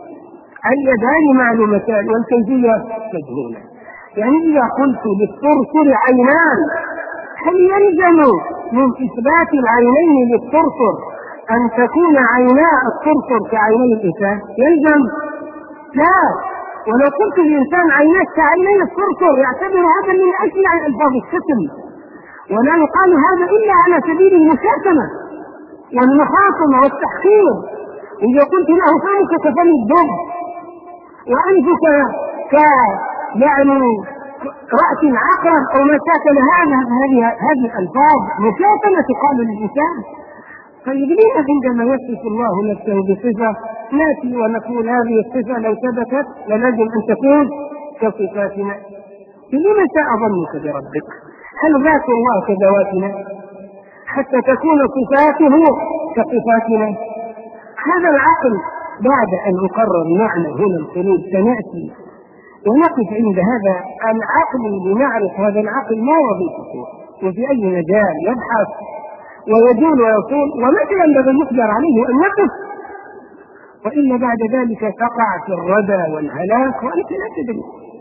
اليدان معلومتان والكيفية مجهولة. يعني إذا قلت للصرصر عينان هل يلزم من إثبات العينين للصرصر أن تكون عينا الصرصر كعيني الإنسان؟ يلزم؟ لا. ولو قلت الإنسان عيناك كعيني الصرصر يعتبر هذا من أشياء ألفاظ الشتم، ولا يقال هذا إلا على سبيل المشاكمة والمخاصمة والتحقير. إذا قلت له فمك كفم الدب وأنفك ك يعني رأس العقرب أو ما شاكل هذا، هذه هذه الألفاظ مشاكمة تقال للإنسان. طيب ليه عندما يصف الله نفسه بصفة ناتي ونقول هذه الصفة لو ثبتت للازم أن تكون كصفاتنا؟ لما شاء ظنك بربك؟ هل ذات الله كذواتنا حتى تكون صفاته كصفاتنا؟ هذا العقل بعد أن يقرر معنى هنا الخلود سنأتي ونقف عند هذا العقل لنعرف هذا العقل ما وظيفته وفي أي مجال يبحث ويجول ويصول ومتى ينبغي يقدر عليه أن يقف، وإلا بعد ذلك تقع في الردى والهلاك وأنت لا تدري.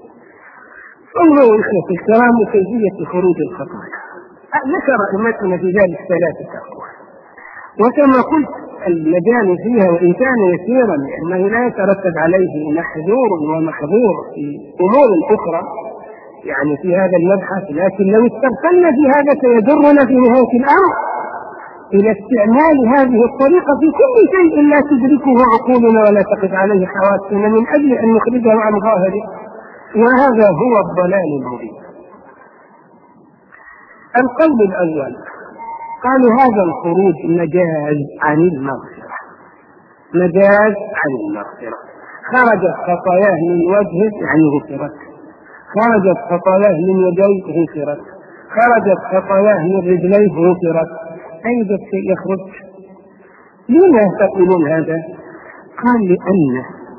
انظروا إخوة الكرام كيفية خروج الخطايا. ذكر أئمتنا في ذلك ثلاثة أقوال، وكما قلت المجال فيها وإن كان يسيرا لأنه لا يترتب عليه محذور ومحظور في أمور أخرى يعني في هذا المبحث، لكن لو استرسلنا في هذا سيجرنا في نهاية الأمر إلى استعمال هذه الطريقة في كل شيء لا تدركه عقولنا ولا تقف عليه حواسنا من أجل أن نخرجه عن ظاهره، وهذا هو الضلال المبين. القول الأول قالوا هذا الخروج مجاز عن المغفرة، مجاز عن المغفرة. خرجت خطاياه من وجهه يعني غفرت، خرجت خطاياه من يديه غفرت، خرجت خطاياه من رجليه غفرت، أي شيء يخرج. لما تقولون هذا؟ قال لأن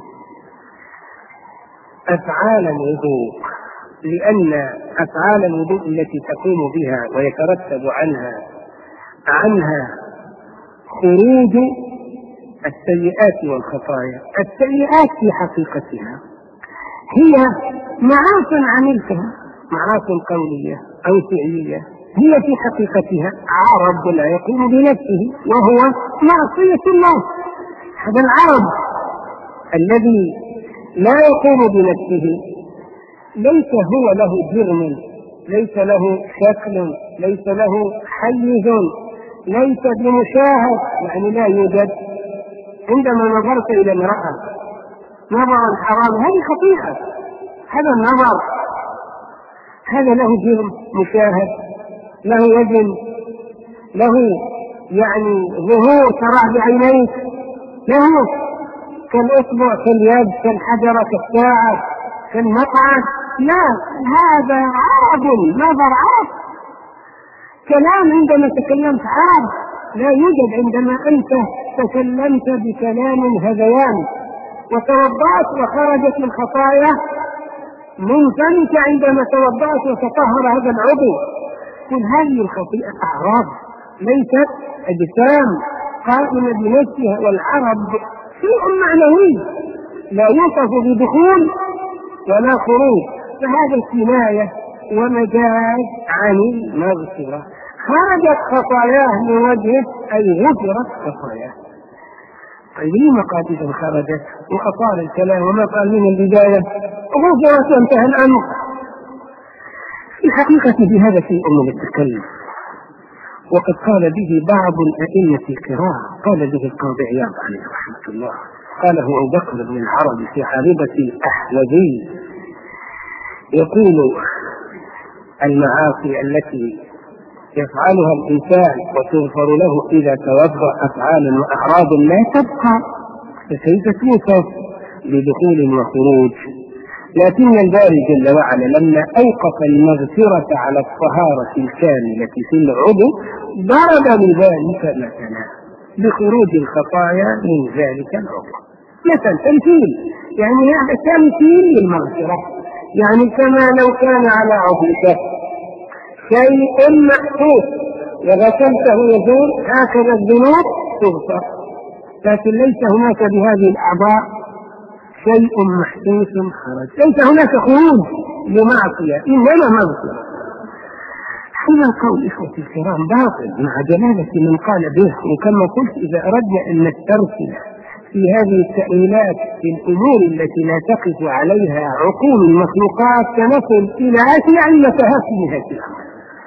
أفعال الوضوء لأن أفعال الوضوء التي تقوم بها ويترتب عنها عنها خروج السيئات والخطايا. السيئات في حقيقتها هي معاصي عملتها، معاصي قولية أو فعلية، هي في حقيقتها عرض لا يقوم بنفسه وهو معصية الله. هذا العرض الذي لا يقوم بنفسه ليس هو له جرم، ليس له شكل، ليس له حيز، ليس بمشاهد، يعني لا يوجد. عندما نظرت إلى امرأة نظرا حرام هذه خطيئة، هذا النظر هذا له جرم مشاهد، له وزن، له يعني ظهور ترى بعينيك، له كالأصبع كاليد كالحجرة كالساعة كالمقعد. لا، هذا عرض نظر عرض. كلام عندما تكلمت عرض لا يوجد عندما أنت تكلمت بكلام هذيان وتوضأت وخرجت الخطايا من فمك عندما توضأت وتطهر هذا العضو. كل هذه الخطيئة أعراض ليست أجسام قائمة بنفسها، والعرض شيء معنوي لا يوصف بدخول ولا خروج، فهذا كناية ومجاز عن المغفرة. خرجت خطاياه من وجهه أي غفرت خطاياه. طيب لما قال إذا خرجت وأطال الكلام وما قال من البداية غفرت وانتهى الأمر؟ في حقيقة في هذا شيء من التكلم، وقد قال به بعض الأئمة الكرام، قال به القاضي عياض عليه رحمة الله، قاله أبو بكر بن العربي في حاربة الأحوذي، يقول: المعاصي التي يفعلها الإنسان وتغفر له إذا توضأ أفعالا وأعراض لا تبقى، فكيف توصف بدخول وخروج؟ لكن الباري جل وعلا لما أوقف المغفرة على الطهارة الكاملة في العضو ضرب لذلك مثلا بخروج الخطايا من ذلك العضو، مثلا تمثيل، يعني هذا تمثيل للمغفرة، يعني كما لو كان على عضوك شيء محسوس وغسلته يزول، هكذا الذنوب تغفر، لكن ليس هناك بهذه الأعضاء شيء محسوس خرج، ليس هناك خروج لمعصية، إنما مغفرة. هذا القول إخوتي الكرام باطل مع جلالة من قال به. وكما قلت إذا أردنا أن نسترسل في هذه التأويلات في الأمور التي لا تقف عليها عقول المخلوقات سنصل إلى أشياء متهافنها في الأمر.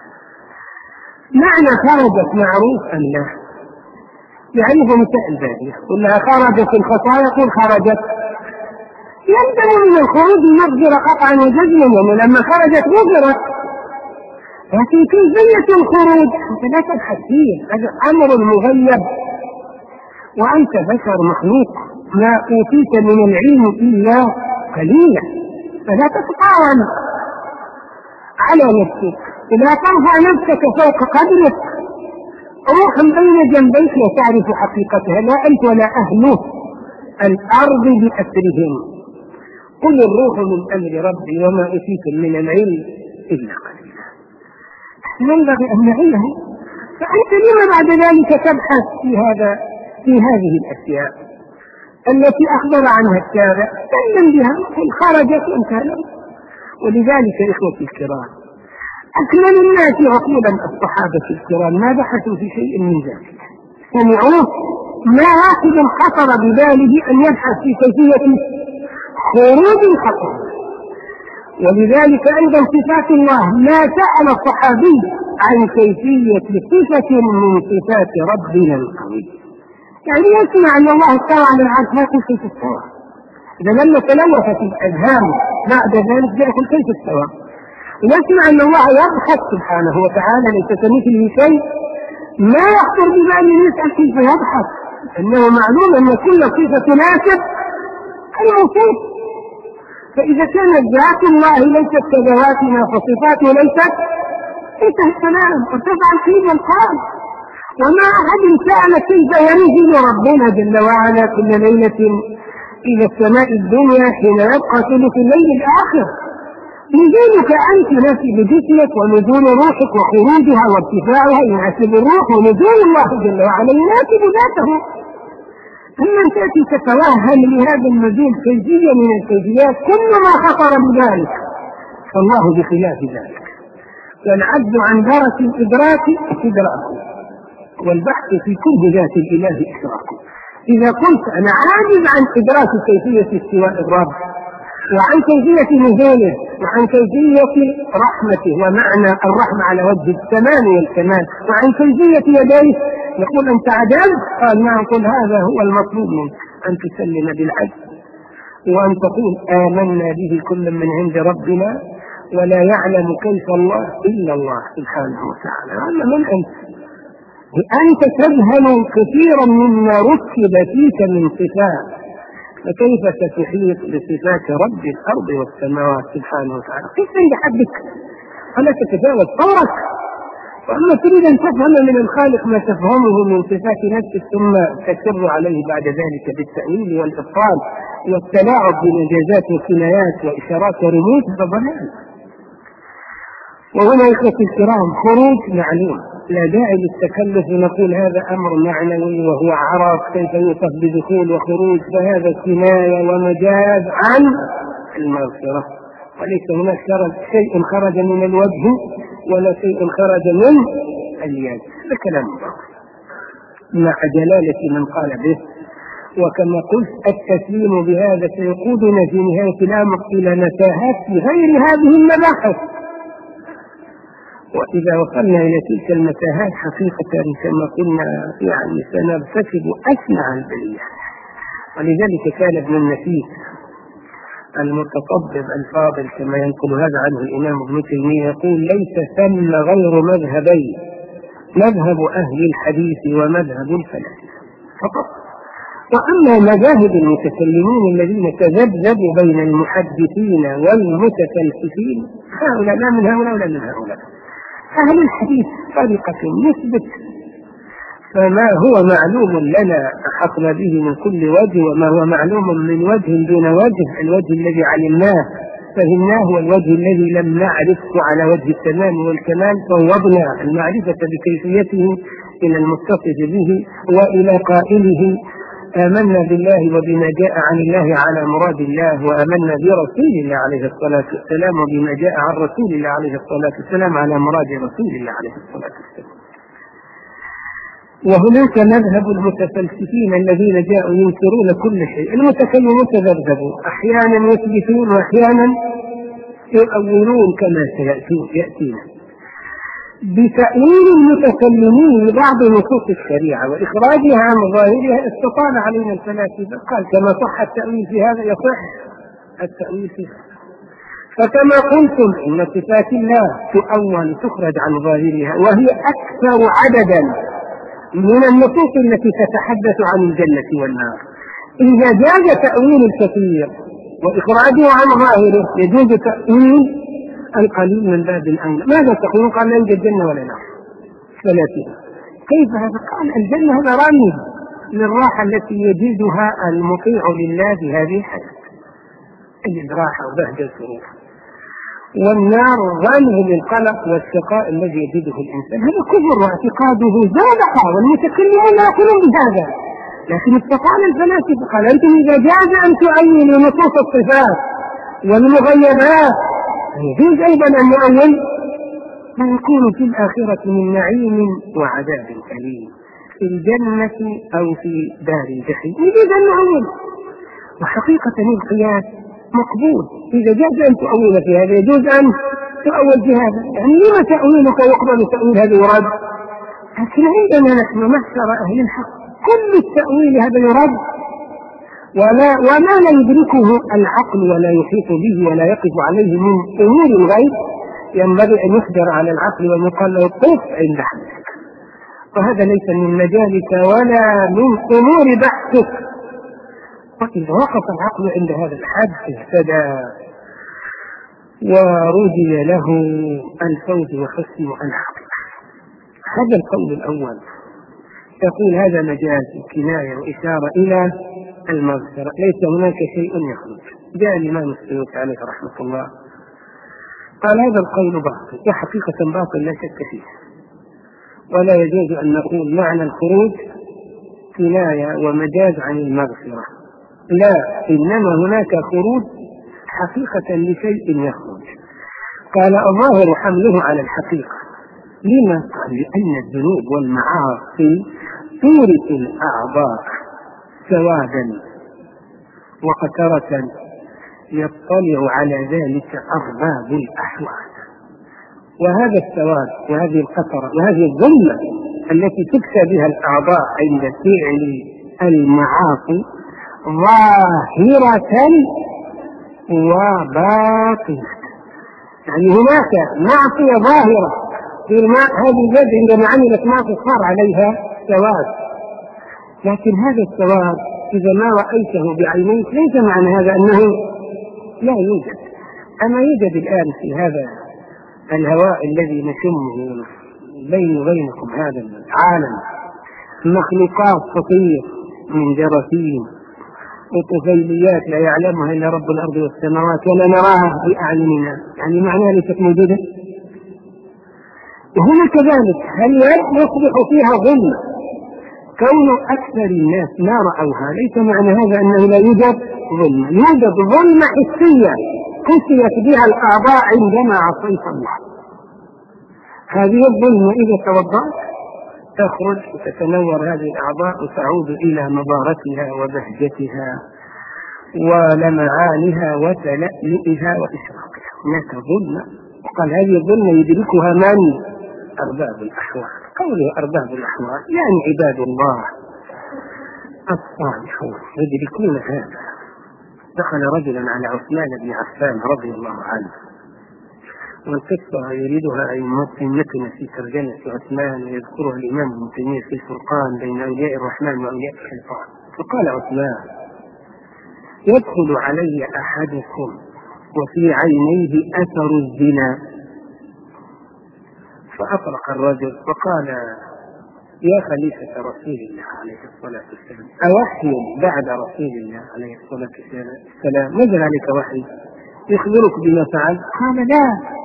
معنى خرجت معروف أم لا؟ يعرف مثال ذلك، قلنا خرجت الخطايا، قل خرجت، يلزم من الخروج المغفرة قطعا وجزما، ولما خرجت غفرت، لكن كيفية الخروج لا تبحث فيه، هذا أمر مغيب، وأنت بشر مخلوق ما أوتيت من العلم إلا قليلا، فلا تتطاول على نفسك، لا ترفع نفسك فوق قدرك، روح بين جنبيك وتعرف حقيقتها، لا أنت ولا أهله الأرض بأسرهم، قل الروح من أمر ربي وما أوتيتم من العلم إلا قليلا. ينبغي أن نعيه، فأنت لما بعد ذلك تبحث في هذا في هذه الأشياء التي أخبر عنها الشارع، سلم بها، خرجت وانتهى. ولذلك إخوتي الكرام أكمل الناس عقولا الصحابة الكرام ما بحثوا في شيء من ذلك، سمعوه ما واحد خطر بباله أن يبحث في كيفية خروج الخطر. ولذلك أيضا صفات الله ما سأل الصحابي عن كيفية صفة من صفات ربنا القوي، يعني يسمع أن الله استوى على العرش ما يقول كيف استوى، إذا لما تلوثت الأذهان بعد ذلك يقول كيف استوى، يسمع أن الله يضحك سبحانه وتعالى ليس كمثله شيء، ما يخطر بباله يسأل كيف يضحك، أنه معلوم أن كل صفة تناسب الموصوف، فإذا كانت ذات الله ليست كذواتنا فصفاته ليست، انتهى الكلام وارتفع الحين والقال. وما أحد سأل كيف ينزل ربنا جل وعلا كل ليلة إلى السماء الدنيا حين يبقى ثلث الليل الآخر، نزولك أنت ناسب جسمك ونزول روحك وخروجها وارتفاعها يناسب الروح، ونزول الله جل وعلا يناسب ذاته. أما أن تأتي تتوهم لهذا النزول كيفية من الكيفيات كل ما خطر بذلك، فالله بخلاف ذلك، والعجز عن درك الإدراك إدراك، والبحث في كل ذات الإله إشراك. إذا قلت أنا عاجز عن إدراك كيفية استواء الرب وعن كيفية نزوله وعن كيفية رحمته ومعنى الرحمة على وجه التمام والكمال وعن كيفية يديه، يقول أنت عجزت؟ قال نعم، قل هذا هو المطلوب منك، أن تسلم بالعجز وأن تقول آمنا به كل من عند ربنا ولا يعلم كيف الله إلا الله سبحانه وتعالى. أما من أنت؟ أنت تذهل كثيرا مما ركب فيك من صفات، فكيف ستحيط بصفات رب الأرض والسماوات سبحانه وتعالى؟ كيف يحبك فلا تتجاوز طورك؟ وأما تريد أن تفهم من الخالق ما تفهمه من صفات نفسك ثم تكر عليه بعد ذلك بالتأويل والإبطال والتلاعب بمجازات وكنايات وإشارات ورموز، فضلال. وهنا إخوتي الكرام خروج معلوم، لا داعي للتكلف ونقول هذا أمر معنوي وهو عرف كيف يوصف بدخول وخروج، فهذا كناية ومجاز عن المغفرة، وليس هناك شيء خرج من الوجه ولا شيء خرج من اليد، هذا كلام مع جلالة من قال به. وكما قلت التسليم بهذا سيقودنا في نهاية الأمر إلى نتاهات في غير هذه المباحث، وإذا وصلنا إلى تلك المتاهات حقيقة كما قلنا يعني سنرتكب أسمع البلية. ولذلك كان ابن النفيس المتطبب الفاضل كما ينقل هذا عنه الإمام ابن تيمية يقول: ليس ثم غير مذهبين، مذهب أهل الحديث ومذهب الفلاسفة فقط. وأما مذاهب المتكلمين الذين تذبذبوا بين المحدثين والمتفلسفين هؤلاء لا من هؤلاء ولا من هؤلاء. أهل الحديث طريقة نثبت فما هو معلوم لنا أحطنا به من كل وجه، وما هو معلوم من وجه دون وجه، الوجه الذي علمناه فهمناه والوجه الذي لم نعرفه على وجه التمام والكمال فوضنا المعرفة بكيفيته إلى المتصف به وإلى قائله: آمنا بالله وبما جاء عن الله على مراد الله، وآمنا برسول الله عليه الصلاة والسلام وبما جاء عن رسول الله عليه الصلاة والسلام على مراد رسول الله عليه الصلاة والسلام. وهناك مذهب المتفلسفين الذين جاءوا ينكرون كل شيء. المتكلمون تذبذبوا، أحيانا يثبتون وأحيانا يؤولون كما سيأتينا. بتأويل المتكلمين لبعض نصوص الشريعة وإخراجها عن ظاهرها استطال علينا الفلاسفة. قال: كما صح التأويل في هذا يصح التأويل في هذا. فكما قلتم إن صفات الله تؤول تخرج عن ظاهرها، وهي أكثر عددا من النصوص التي تتحدث عن الجنة والنار. إذا جاز تأويل الكثير وإخراجه عن ظاهره يجوز تأويل القليل من باب أولى. ماذا تقولون؟ قال: لا يوجد جنة ولا نار. ثلاثين. كيف هذا؟ قال: الجنة هذا رمز للراحة التي يجدها المطيع لله في هذه الحياة، يجد راحة وبهجة السرور. والنار رمز للقلق والشقاء الذي يجده الإنسان. هذا كفر واعتقاده زادقة، والمتكلمون لا يقولون بهذا. لكن استطال الفلاسفة قال: أنتم إذا جاز أن تؤولوا نصوص الصفات والمغيبات يجوز أيضا أن نؤول ما يكون في الآخرة من نعيم وعذاب أليم في الجنة أو في دار الجحيم، يجوز أن نؤول. وحقيقة القياس مقبول. إذا جاز أن تؤول في هذا يجوز أن تؤول في هذا. يعني لما تأويلك يقبل تأويل هذا يرد؟ لكن عندنا نحن معشر أهل الحق كل التأويل هذا يرد، ولا وما لا يدركه العقل ولا يحيط به ولا يقف عليه من أمور الغيب ينبغي أن يخبر على العقل ويقال له: قف عند حدك. وهذا ليس من مجالك ولا من أمور بحثك. وإذا وقف العقل عند هذا الحد اهتدى ورجي له الفوز وحسن الحق. هذا القول الأول يقول هذا مجاز كناية وإشارة إلى المغفرة، ليس هناك شيء يخرج. جاء الإمام السيوطي عليه رحمة الله قال: هذا القول باطل، وحقيقة باطل لا شك فيه، ولا يجوز أن نقول معنى الخروج كناية ومجاز عن المغفرة، لا، إنما هناك خروج حقيقة لشيء يخرج. قال: الظاهر حمله على الحقيقة. لما؟ قال: لأن الذنوب والمعاصي تورث الأعضاء سوادا وقترة يطلع على ذلك أرباب الأحوال. وهذا السواد وهذه القطرة وهذه الظلمة التي تكسى بها الأعضاء عند فعل المعاصي ظاهرة وباطنة. يعني هناك معصية ظاهرة في الماء، هذه اليد عندما عملت معصية صار عليها سواد، لكن هذا السواد إذا ما رأيته بعينيك ليس معنى هذا أنه لا يوجد. أما يوجد الآن في هذا الهواء الذي نشمه بين وبينكم هذا العالم مخلوقات تطير من جراثيم وطفيليات لا يعلمها إلا رب الأرض والسماوات ولا نراها بأعيننا، يعني معناها ليست موجودة. وهنا كذلك هل يصبح فيها ظلمة؟ كون أكثر الناس ما رأوها ليس معنى هذا أنه لا يوجد ظلمة. يوجد ظلمة حسية قسيت بها الأعضاء عندما عصيت الله. هذه الظلمة إذا توضأت تخرج وتتنور هذه الأعضاء وتعود إلى نضارتها وبهجتها ولمعانها وتلألئها وإشراقها. هناك ظلمة قال هذه الظلمة يدركها من؟ أرباب الأحوال. قوله أرباب الأحوال يعني عباد الله الصالحون يدركون هذا. دخل رجلا على عثمان بن عفان رضي الله عنه، والقصة يريدها أئمتنا في ترجمة عثمان ويذكرها الإمام ابن تيمية في الفرقان بين أولياء الرحمن وأولياء الشيطان. فقال عثمان يدخل علي أحدكم وفي عينيه أثر الزنا، فأطرق الرجل وقال يا خليفة رسول الله عليه الصلاة والسلام أوحي بعد رسول الله عليه الصلاة والسلام نزل عليك وحي يخبرك بما فعل؟ قال لا،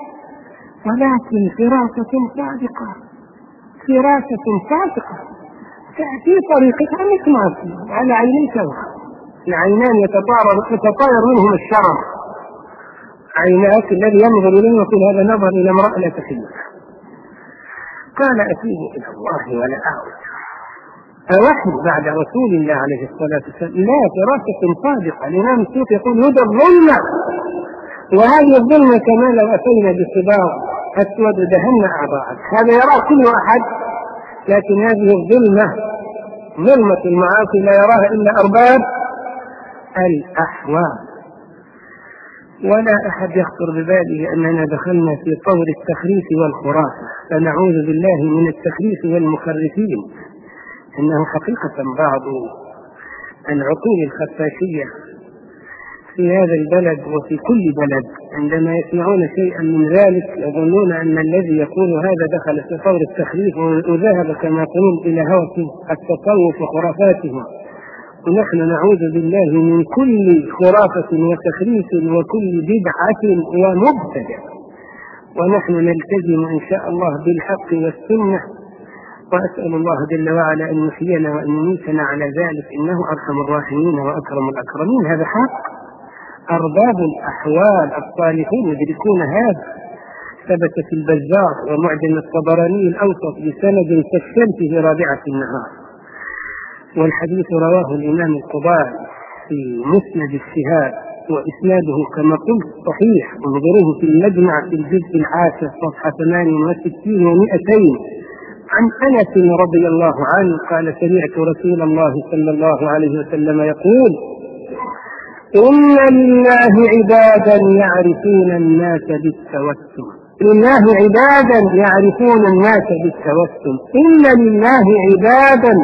ولكن فراسة صادقة، فراسة صادقة تأتي طريقك عنك معصية على عينيك، العينان يتطاير منهم الشرر، عيناك الذي ينظر إليه يقول هذا نظر إلى امرأة لا تحل. قال أتوب إلى الله ولا أعود. أوحي بعد رسول الله عليه الصلاة والسلام؟ لا، فراسة صادقة. الإمام السيوطي يقول هدى الظلمة، وهذه الظلمة كما لو أتينا بصباغ أسود دهنا أعضاءك، هذا يرى كل أحد، لكن هذه الظلمة ظلمة المعاصي لا يراها إلا أرباب الأحوال. ولا أحد يخطر بباله أننا دخلنا في طور التخريف والخرافة، فنعوذ بالله من التخريف والمخرفين. إنه حقيقة بعض العقول الخفاشية في هذا البلد وفي كل بلد عندما يسمعون شيئا من ذلك يظنون أن الذي يقول هذا دخل في طور التخريف وذهب كما يقولون إلى هوس التصوف وخرافاتهم. ونحن نعوذ بالله من كل خرافة وتخريف وكل بدعة ومبتدع، ونحن نلتزم إن شاء الله بالحق والسنة، وأسأل الله جل وعلا أن يحيينا وأن يميتنا على ذلك، إنه أرحم الراحمين وأكرم الأكرمين. هذا حق. أرباب الأحوال الصالحون يدركون هذا. ثبت في البزار ومعجم الطبراني الأوسط بسند كالشمس في رابعة النهار، والحديث رواه الإمام القضاء في مسند الشهاب، وإسناده كما قلت صحيح، انظروه في المجمع في الجزء العاشر صفحة ثمانية وستين ومئتين، عن أنس رضي الله عنه قال سمعت رسول الله صلى الله عليه وسلم يقول إن لله عبادا يعرفون الناس بالتوسل، لله عبادا يعرفون الناس بالتوسل، إن لله عبادا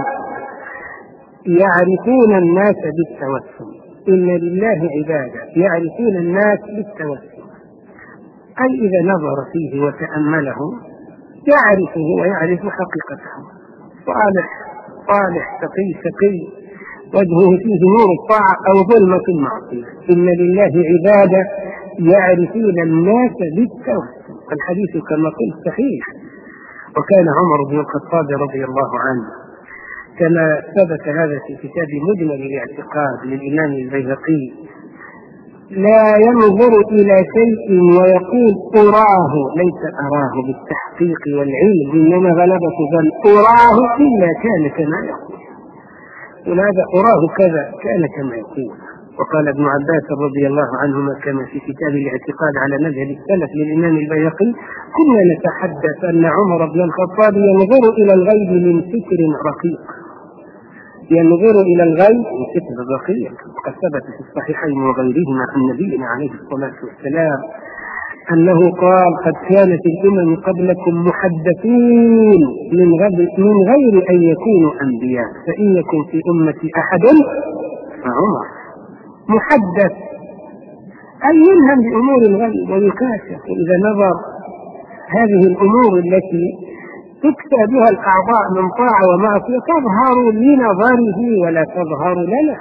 يعرفون الناس بالتوسل، إن لله عبادا يعرفون الناس بالتوسل، أي إذا نظر فيه وتأمله يعرفه ويعرف حقيقته. صالح صالح، تقي شقي، وجهه فيه نور الطاعة أو ظلمة المعصية. إن لله عبادا يعرفون الناس بالتوسل. الحديث كما قلت صحيح. وكان عمر بن الخطاب رضي الله عنه كما ثبت هذا في كتاب مجمل الاعتقاد للإمام البيهقي لا ينظر إلى شيء ويقول أراه، ليس أراه بالتحقيق والعلم، إنما غلبة ظن أراه إلا كان كما يقول، ولهذا أراه كذا كان كما يقول. وقال ابن عباس رضي الله عنهما كما في كتاب الاعتقاد على مذهب السلف للإمام البيهقي كنا نتحدث أن عمر بن الخطاب ينظر إلى الغيب من ستر رقيق، ينظر إلى الغيب من ستر رقيق. وقد ثبت في الصحيحين وغيرهما عن نبينا عليه الصلاة والسلام أنه قال قد كانت الأمم قبلكم محدثين من غير أن يكونوا أنبياء، فإن يكن في أمتي أحد فعمر. محدث أي يلهم بأمور الغيب ويكاشف، إذا نظر هذه الأمور التي تكتب بها الأعضاء من طاعة ومعصية تظهر لنظره ولا تظهر لنا.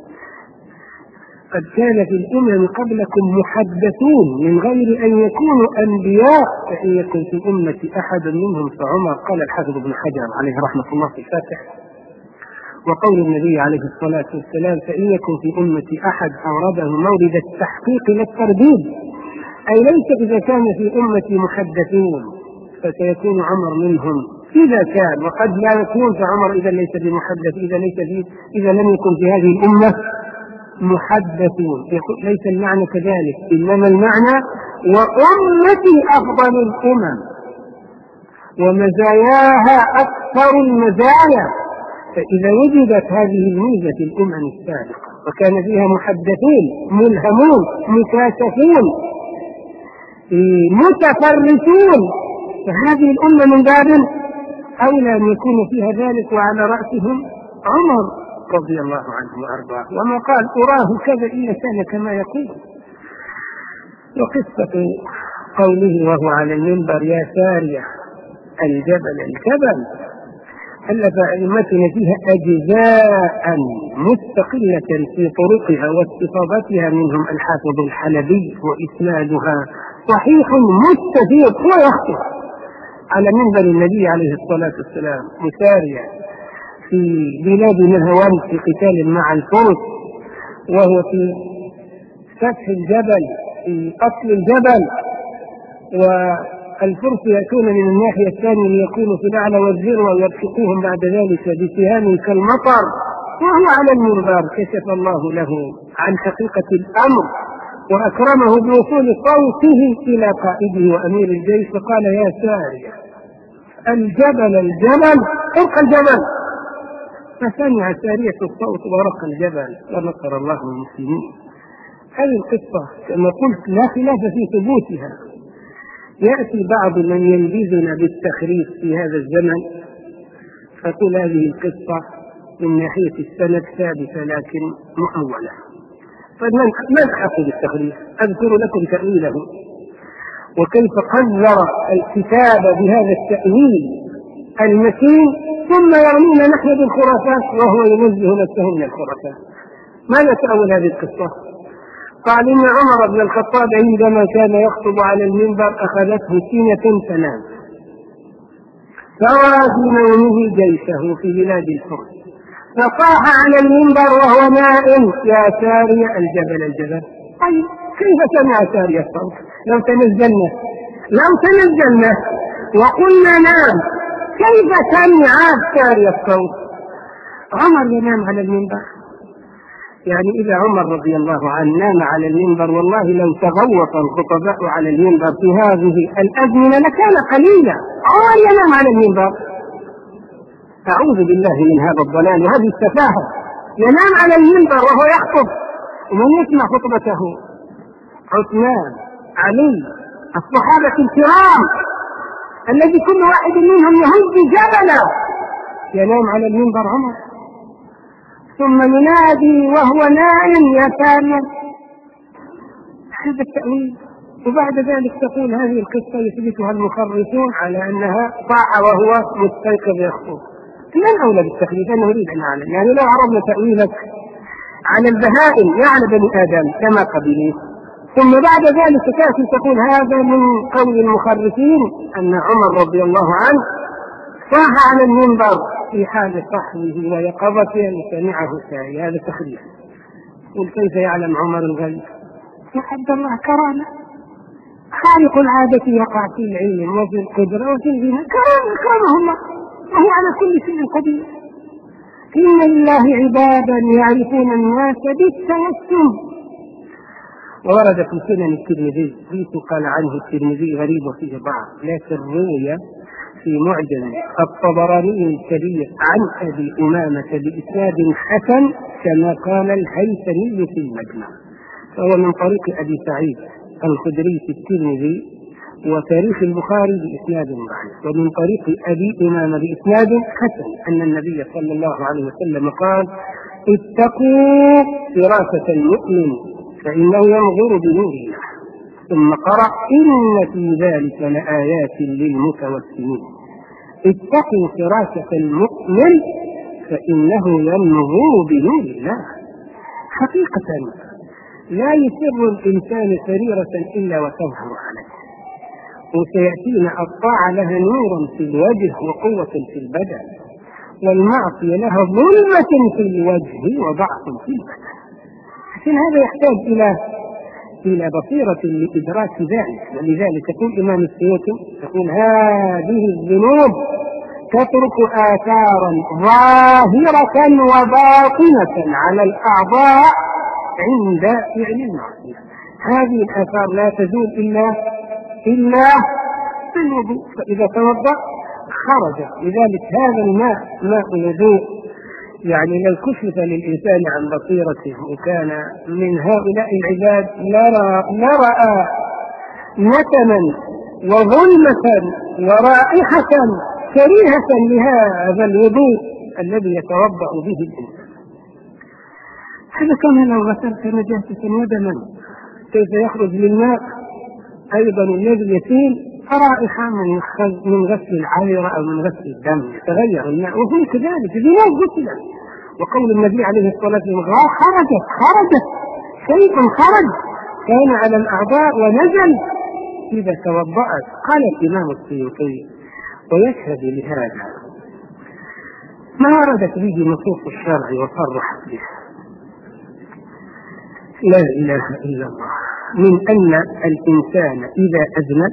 قد كان في الأمم قبلكم محدثون من غير أن يكونوا أنبياء، فإن يكن في أمتي أحد منهم فعمر. قال الحافظ ابن حجر عليه رحمة الله في الفاتح. وقول النبي عليه الصلاة والسلام فإن يكن في أمتي أحد أورده مورد التحقيق للترديد، أي ليس إذا كان في أمتي محدثون فسيكون عمر منهم إذا كان، وقد لا يكون فعمر إذا ليس بمحدث، إذا ليس فيه إذا لم يكن في هذه الأمة محدثون. ليس المعنى كذلك، إنما المعنى وأمتي أفضل الأمم ومزاياها أكثر المزايا. فإذا وجدت هذه الميزة في الأمم السابقة وكان فيها محدثين ملهمون مكاشفون متفرسون، فهذه الأمة من باب أولى أن يكون فيها ذلك، وعلى رأسهم عمر رضي الله عنه وأرضاه، وما قال أراه كذا إلا كان كما يقول. وقصة قوله وهو على المنبر يا سارية الجبل الجبل ألف أئمتنا فيها أجزاء مستقلة في طرقها واستفاضتها، منهم الحافظ الحلبي وإسنادها صحيح مستفيض ويخطئ على منبر النبي عليه الصلاة والسلام مسارية في بلاد نهوان في قتال مع الفرس، وهو في سفح الجبل في أصل الجبل، والفرس يأتون من الناحية الثانية ليكونوا في الأعلى والذروة ويرشقوهم بعد ذلك بسهام كالمطر، وهو على المنبر كشف الله له عن حقيقة الأمر وأكرمه بوصول صوته إلى قائده وأمير الجيش، فقال يا سارية الجبل الجبل ارق الجبل، فسمع سارية الصوت ورق الجبل ونصر الله المسلمين. هذه القصة كما قلت لا خلاف في ثبوتها. يأتي بعض من ينبذنا بالتخريف في هذا الزمن فقل هذه القصة من ناحية السند ثابتة لكن مؤولة. ما أخذ بالتخريف؟ أذكر لكم تأويله وكيف قدر الكتاب بهذا التأويل المتين، ثم يرمينا نحن بالخرافات وهو ينزه نفسه من الخرافات. ماذا تأول هذه القصة؟ قال إن عمر بن الخطاب عندما كان يخطب على المنبر أخذته سنة تنام، فوى في نومه جيشه في بلاد الفرس، فصاح على المنبر وهو نائم يا سارية الجبل الجبل. طيب كيف سمع سارية الصوت؟ لو تنزلنا لو تنزلنا وقلنا نام، كيف سمع سارية الصوت؟ عمر ينام على المنبر، يعني إذا عمر رضي الله عنه نام على المنبر والله لو تغوط الخطباء على المنبر في هذه الأزمنة لكان قليلا. عمر ينام على المنبر، أعوذ بالله من هذا الضلال وهذه السفاهة، ينام على المنبر وهو يخطب، ومن يسمع خطبته؟ عثمان، علي، الصحابة الكرام الذي كل واحد منهم يهز جبلا، ينام على المنبر عمر، ثم ينادي وهو نائم يا سارية. هذا التأويل. وبعد ذلك تقول هذه القصة يثبتها المخرصون على أنها صاح وهو مستيقظ يخطب. من أولى بالتخليد؟ أنا أريد أن أعلم، يعني لو عرضنا تأويلك على البهائم يعني بني آدم كما قبلين، ثم بعد ذلك تأتي تقول هذا من قول المخرصين أن عمر رضي الله عنه صاح على المنبر في حال صحوه ويقظته وسمعه ساري، هذا تخريف. قل كيف يعلم عمر الغيب؟ عبد الله كرامة، خالق العادة يقع في العلم وفي القدرة وفي الغنى، كرامة كرمه الله وهو على كل شيء قدير. إن لله عبادا يعرفون الناس بالتوسم. وورد في سنن الترمذي حديث قال عنه الترمذي غريب وفيه ضعف، لكن روي في معجم الطبراني الكبير عن أبي أمامة بإسناد حسن كما قال الهيثمي في المجمع، فهو من طريق أبي سعيد الخدري في الترمذي وتاريخ البخاري بإسناد ضعيف، ومن طريق أبي أمامة بإسناد حسن أن النبي صلى الله عليه وسلم قال اتقوا فراسة المؤمن فإنه ينظر بنور الله، ثم قرأ إن في ذلك لآيات للمتوسمين. اتقوا فراسة المؤمن فإنه ينظر بنور الله. حقيقة لا يسر الإنسان سريرة إلا وتظهر عليه، وسيأتينا الطاعة لها نورا في الوجه وقوة في البدن، والمعصية لها ظلمة في الوجه وضعف في البدن. عشان هذا يحتاج إلى إلى بصيرة لإدراك ذلك. ولذلك يقول إمام السيوطي يقول هذه الذنوب تترك آثارا ظاهرة وباطنة على الأعضاء عند فعل المعصية. هذه الآثار لا تزول إلا إلا بالوضوء، فإذا توضأ خرج. لذلك هذا الماء ماء الوضوء يعني لو كشف للإنسان عن بصيرته وكان من هؤلاء العباد لرى لرأى نتما وظلمة ورائحة كريهة لهذا الوضوء الذي يتوضأ به الإنسان. هذا كما لو غسلت نجاسة ودما، كيف يخرج للماء أيضا الذي يسيل رائحة من غسل العذرة أو من غسل الدم، يتغير الماء. وهو كذلك ذنوب غسلا، وقول النبي عليه الصلاة والسلام خرجت خرجت شيء خرج كان على الأعضاء ونزل إذا توضأت. قال الإمام السيوطي ويشهد لهذا ما وردت به نصوص الشرع وصرحت به لا إله إلا الله من أن الإنسان إذا أذنب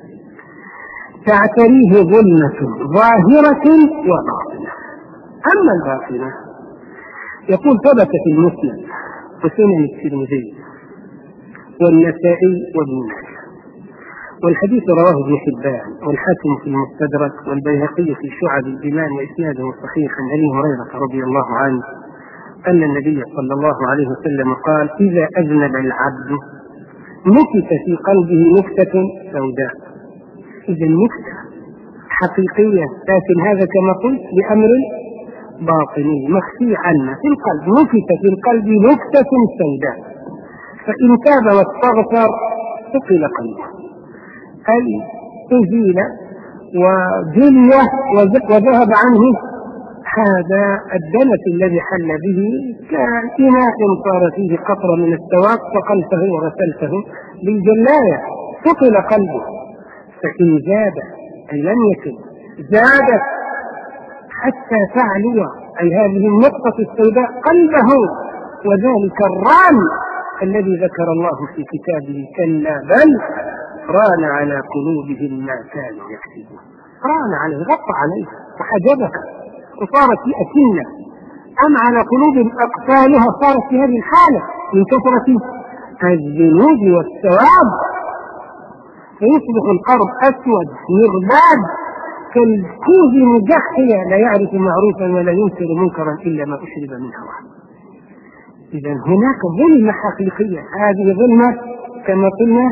تعتريه ظلمة ظاهرة وباطنة. أما الباطنة يقول ثبت في المسند وسنن الترمذي والنسائي وابن ماجه، والحديث رواه ابن حبان والحاكم في المستدرك والبيهقي في شعب الإيمان وإسناده صحيح عن أبي هريرة رضي الله عنه أن النبي صلى الله عليه وسلم قال: إذا أذنب العبد نكت في قلبه نكتة سوداء. إذا النكتة حقيقية، لكن هذا كما قلت بأمر باطني مخفي عنا في القلب. نكت في القلب نكتة سوداء، فإن تاب واستغفر ثقل قلبه، أي أزيل وجلي وذهب عنه هذا الدنس الذي حل به، كإناء صار فيه قطرة من السواك فقلته وغسلته بالجلاية ثقل قلبه. فإن زاد أي لم يكن زادت حتى تعلو أي هذه النقطة السوداء قلبه، وذلك الران الذي ذكر الله في كتابه: كلا بل ران على قلوبهم ما كانوا يكسبون. ران عليه، غطى عليه وحجبها وصارت في أكنة. أم على قلوب أقفالها صارت في هذه الحالة من كثرة الذنوب والثواب، فيصبح القرب أسود مرباد كالكوز مجحية لا يعرف معروفا ولا ينكر منكرا إلا ما أشرب من هواه. إذا هناك ظلمة حقيقية. هذه ظلمة كما قلنا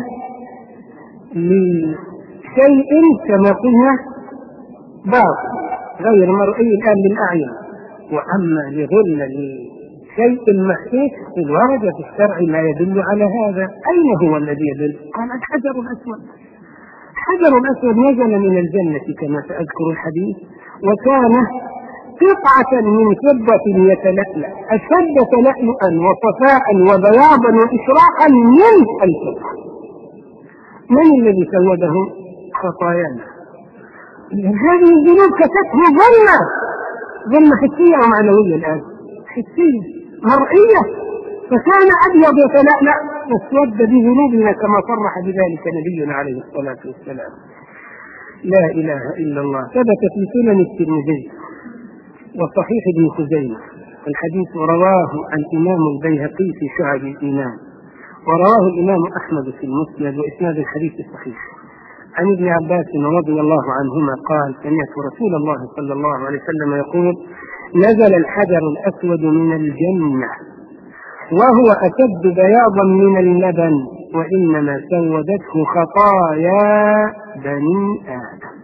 لشيء كما قلنا باطل غير مرئي الآن بالأعين، وأما لظلمة لشيء محسوس ورد في الشرع ما يدل على هذا. أين هو الذي يدل؟ قال الحجر الأسود. الحجر الأسود نزل من الجنة كما سأذكر الحديث، وكان قطعة من فضة يتلألأ أشد تلألؤا وصفاء وبياضا وإشراقا من الفضة. من الذي سوده؟ خطايانا. هذه الذنوب كتته ظلمة، ظلمة حسية ومعنوية الآن، حسية مرئية، فكان أبيض يتلألأ واسود بذنوبنا كما صرح بذلك نبينا عليه الصلاة والسلام. لا إله إلا الله. ثبت في سنن الترمذي وصحيح ابن خزيمة الحديث، ورواه الإمام البيهقي في شعب الإيمان، ورواه الإمام أحمد في المسند، وإسناد الحديث صحيح، عن ابن عباس رضي الله عنهما قال: سمعت رسول الله صلى الله عليه وسلم يقول: نزل الحجر الأسود من الجنة وهو أشد بياضا من اللبن، وإنما سودته خطايا بني آدم.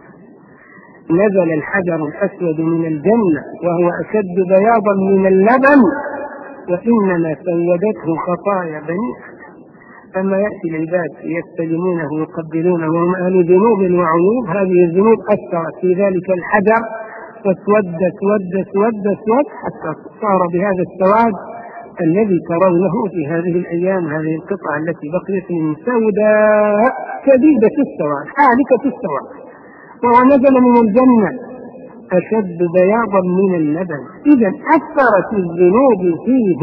نزل الحجر الأسود من الجنة وهو أشد بياضا من اللبن، وإنما سودته خطايا بني آدم. أما يأتي العباد يستلمونه ويقبلونه وهم أهل ذنوب وعيوب، هذه الذنوب أثرت في ذلك الحجر فاسود اسود اسود اسود حتى صار بهذا السواد الذي ترونه في هذه الأيام. هذه القطعة التي بقيت من سوداء شديدة السواد حالكة السواد، وهو نزل من الجنة أشد بياضا من اللبن. إذا أثرت الذنوب فيه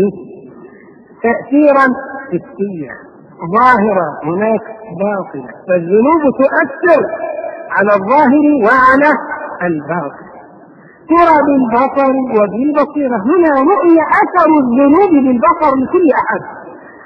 تأثيرا حسيا ظاهرة، هناك باطنة. فالذنوب تؤثر على الظاهر وعلى الباطن، ترى بالبصر وبالبصيرة. هنا رؤية أثر الذنوب بالبصر لكل أحد.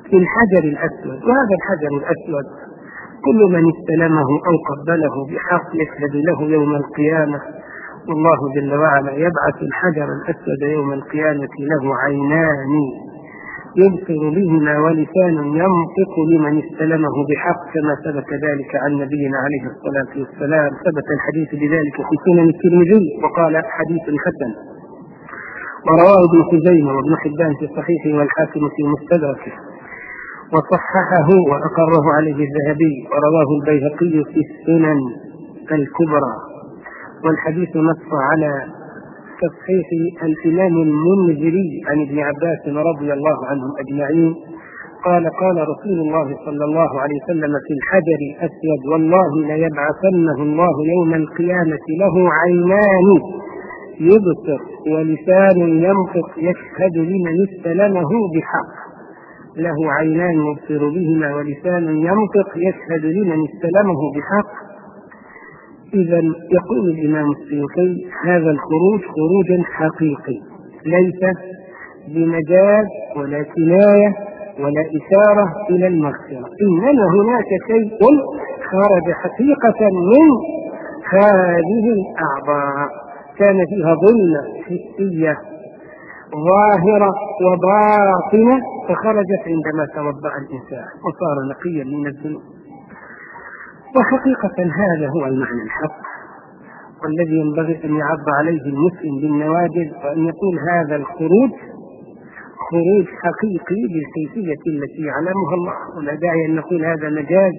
في الحجر الأسود، وهذا الحجر الأسود كل من استلمه أو قبله بحق يشهد له يوم القيامة، والله جل وعلا يبعث الحجر الأسود يوم القيامة له عينان يبصر بهما ولسان ينطق لمن استلمه بحق، كما ثبت ذلك عن نبينا عليه الصلاة والسلام. ثبت الحديث بذلك في سنن الترمذي وقال حديث حسن، ورواه ابن خزيمة وابن حبان في صحيحه والحاكم في مستدركه، وصححه وأقره عليه الذهبي، ورواه البيهقي في السنن الكبرى. والحديث نص على تصحيح الإمام المنذري عن ابن عباس رضي الله عنهم أجمعين قال قال رسول الله صلى الله عليه وسلم في الحجر الأسود: والله ليبعثنه الله يوم القيامة له عينان يبصر ولسان ينطق يشهد لمن استلمه بحق. له عينان يبصر بهما ولسان ينطق يشهد لمن استلمه بحق. إذا يقول الإمام السيوطي: هذا الخروج خروج حقيقي ليس بمجاز ولا كناية ولا إشارة إلى المغفرة، إنما هناك شيء خرج حقيقة من هذه الأعضاء كان فيها ظلمة حسية ظاهرة وباطنة فخرجت عندما توضأ الإنسان وصار نقيا من الذنوب. وحقيقة هذا هو المعنى الحق والذي ينبغي أن يعض عليه المسلم بالنواجذ، وأن يقول هذا الخروج خروج حقيقي بالكيفية التي يعلمها الله، ولا داعي أن نقول هذا مجاز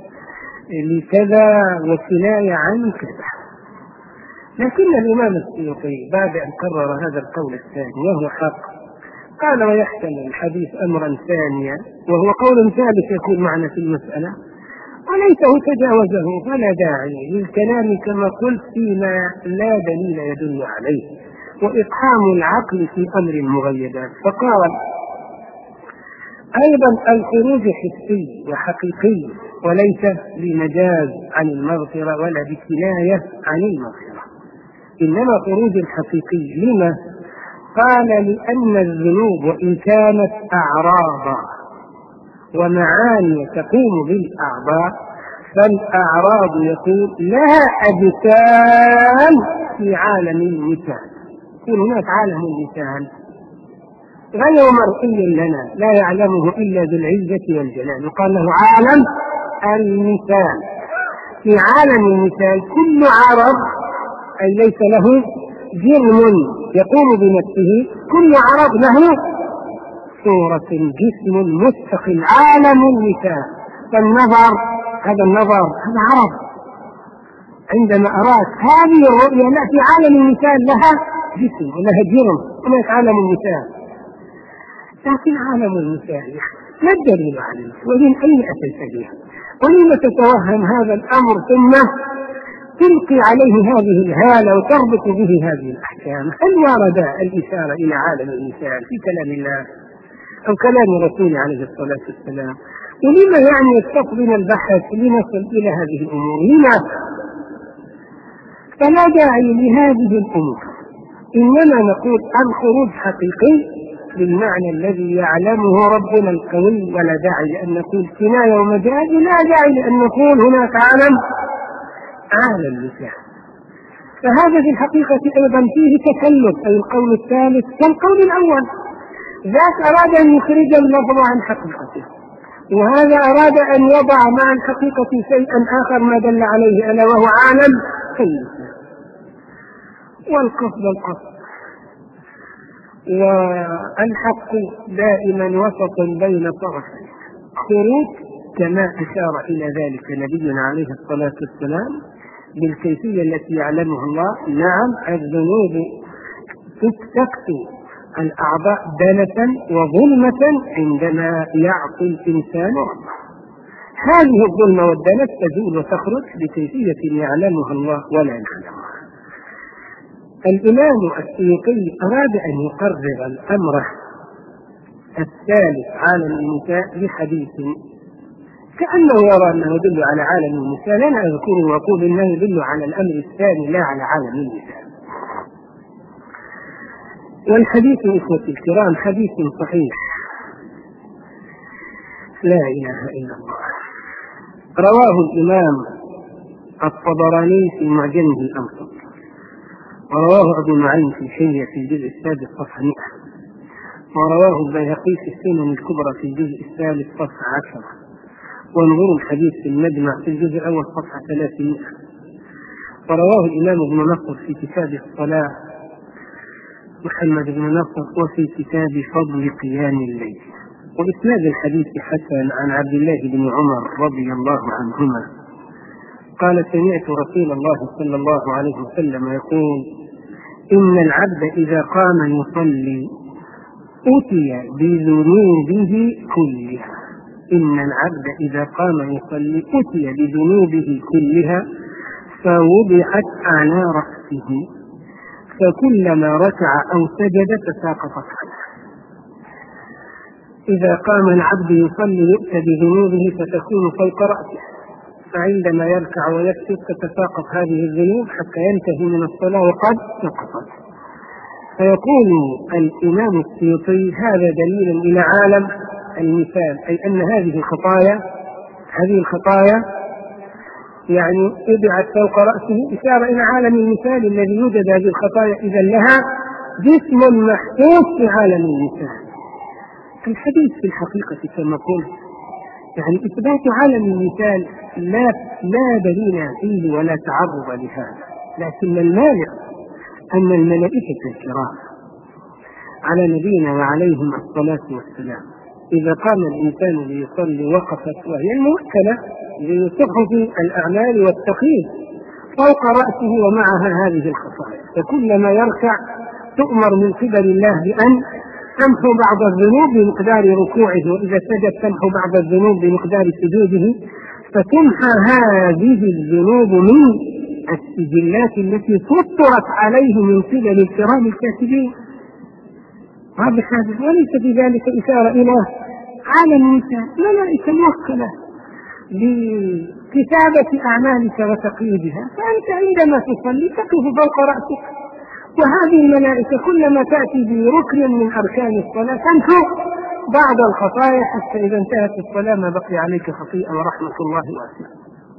لكذا وكناية عن كذا. لكن الإمام السيوطي بعد أن قرر هذا القول الثاني وهو حق قال: ويحتمل الحديث أمرا ثانيا وهو قول ثالث يكون معنا في المسألة وليته تجاوزه، فلا داعي للكلام كما قلت فيما لا دليل يدل عليه وإقحام العقل في أمر مغيبات. فقال أيضا: الخروج حسي وحقيقي وليس بمجاز عن المغفرة ولا بكناية عن المغفرة، إنما خروج حقيقي. لما؟ قال: لأن الذنوب وإن كانت أعراضا ومعاني تقوم بالأعضاء فالأعراض يكون لها أجسام في عالم المثال، يكون هناك عالم المثال غير مرئي لنا لا يعلمه إلا ذو العزة والجلال، يقال له عالم المثال. في عالم المثال كل عرض أي ليس له جرم يقوم بنفسه، كل عرض له صورة جسم مستقل، عالم المثال. فالنظر هذا النظر هذا عرض، عندما أراك هذه الرؤية لا في عالم المثال لها جسم ولها جرم، هناك عالم المثال. لكن عالم المثال ما الدليل عليه ومن أين أتيت به؟ ولما تتوهم هذا الأمر ثم تلقي عليه هذه الهالة وتربط به هذه الأحكام؟ هل ورد الإشارة إلى عالم المثال في كلام الله أو كلام رسوله عليه الصلاة والسلام؟ ولما يعني يستقبل البحث لنصل إلى هذه الأمور؟ لماذا؟ فلا داعي لهذه الأمور، إنما نقول الخروج حقيقي بالمعنى الذي يعلمه ربنا القوي، ولا داعي لأن نقول كناية ومجاز، لا داعي لأن نقول هناك عالم عالم مثال. فهذا في الحقيقة أيضا فيه تكلف، أي القول الثالث كالقول الأول، ذاك أراد أن يخرج اللفظ عن حقيقته، وهذا أراد أن يضع مع الحقيقة شيئا آخر ما دل عليه ألا وهو عالم المثال. والقصد القصد، والحق دائما وسط بين طرفين. خروج كما أشار إلى ذلك نبينا عليه الصلاة والسلام بالكيفية التي يعلمها الله. نعم، الذنوب تكسو الأعضاء دنة وظلمة عندما يعصي الإنسان ربه، هذه الظلمة والدنة تزول وتخرج بكيفية يعلمها الله ولا نعلمها. الإمام السيوطي أراد أن يقرر الأمر الثالث عالم النساء بحديث كأنه يرى أنه يدل على عالم النساء، لا أذكره وأقول أنه يدل على الأمر الثاني لا على عالم النساء. والحديث إخوتي الكرام حديث صحيح لا إله إلا الله. رواه الإمام الطبراني في معجمه الأوسط، ورواه أبو نعيم في الحلية في الجزء السادس صفحة مئة، ورواه البيهقي في السنن الكبرى في الجزء الثالث صفحة عشرة، وانظروا الحديث في المجمع في الجزء الأول صفحة ثلاثمائة، ورواه الإمام ابن نصر في كتاب الصلاة محمد بن نصر وفي كتاب فضل قيام الليل. وإسناد الحديث حسن عن عبد الله بن عمر رضي الله عنهما قال سمعت رسول الله صلى الله عليه وسلم يقول إن العبد إذا قام يصلي أتي بذنوبه كلها إن العبد إذا قام يصلي أتي بذنوبه كلها فوضعت على رأسه فكلما ركع أو سجد تساقطت عنه. إذا قام العبد يصلي يؤتى بذنوبه فتكون فوق رأسه، فعندما يركع ويسجد تتساقط هذه الذنوب حتى ينتهي من الصلاة وقد سقطت. فيقول الإمام السيوطي هذا دليل إلى عالم المثال، أي أن هذه الخطايا هذه الخطايا يعني وضعت فوق رأسه، إشارة إلى عالم المثال الذي يوجد هذه الخطايا إذا لها جسم محسوس في عالم المثال. الحديث في الحقيقة كما قلت يعني إثبات عالم المثال لا لا دليل فيه ولا تعرض لهذا، لكن المانع أن الملائكة الكرام على نبينا وعليهم الصلاة والسلام إذا قام الإنسان ليصلي وقفت وهي الموكلة لصحف الأعمال والتقييد فوق رأسه ومعها هذه الخطايا، فكلما يركع تؤمر من قبل الله بأن تمحو بعض الذنوب بمقدار ركوعه، وإذا سجد تمحو بعض الذنوب بمقدار سجوده، فتمحى هذه الذنوب من السجلات التي سطرت عليه من قبل الكرام الكاتبين. هذا حادث، وليس في ذلك إشارة إلى عالم الإنسان، ملائكة موكلة لكتابة أعمالك وتقييدها، فأنت عندما تصلي تقف فوق رأسك، وهذه الملائكة كلما تأتي بركن من أركان الصلاة تمحو بعض الخطايا حتى إذا انتهت الصلاة ما بقي عليك خطيئة ورحمة الله واسعة.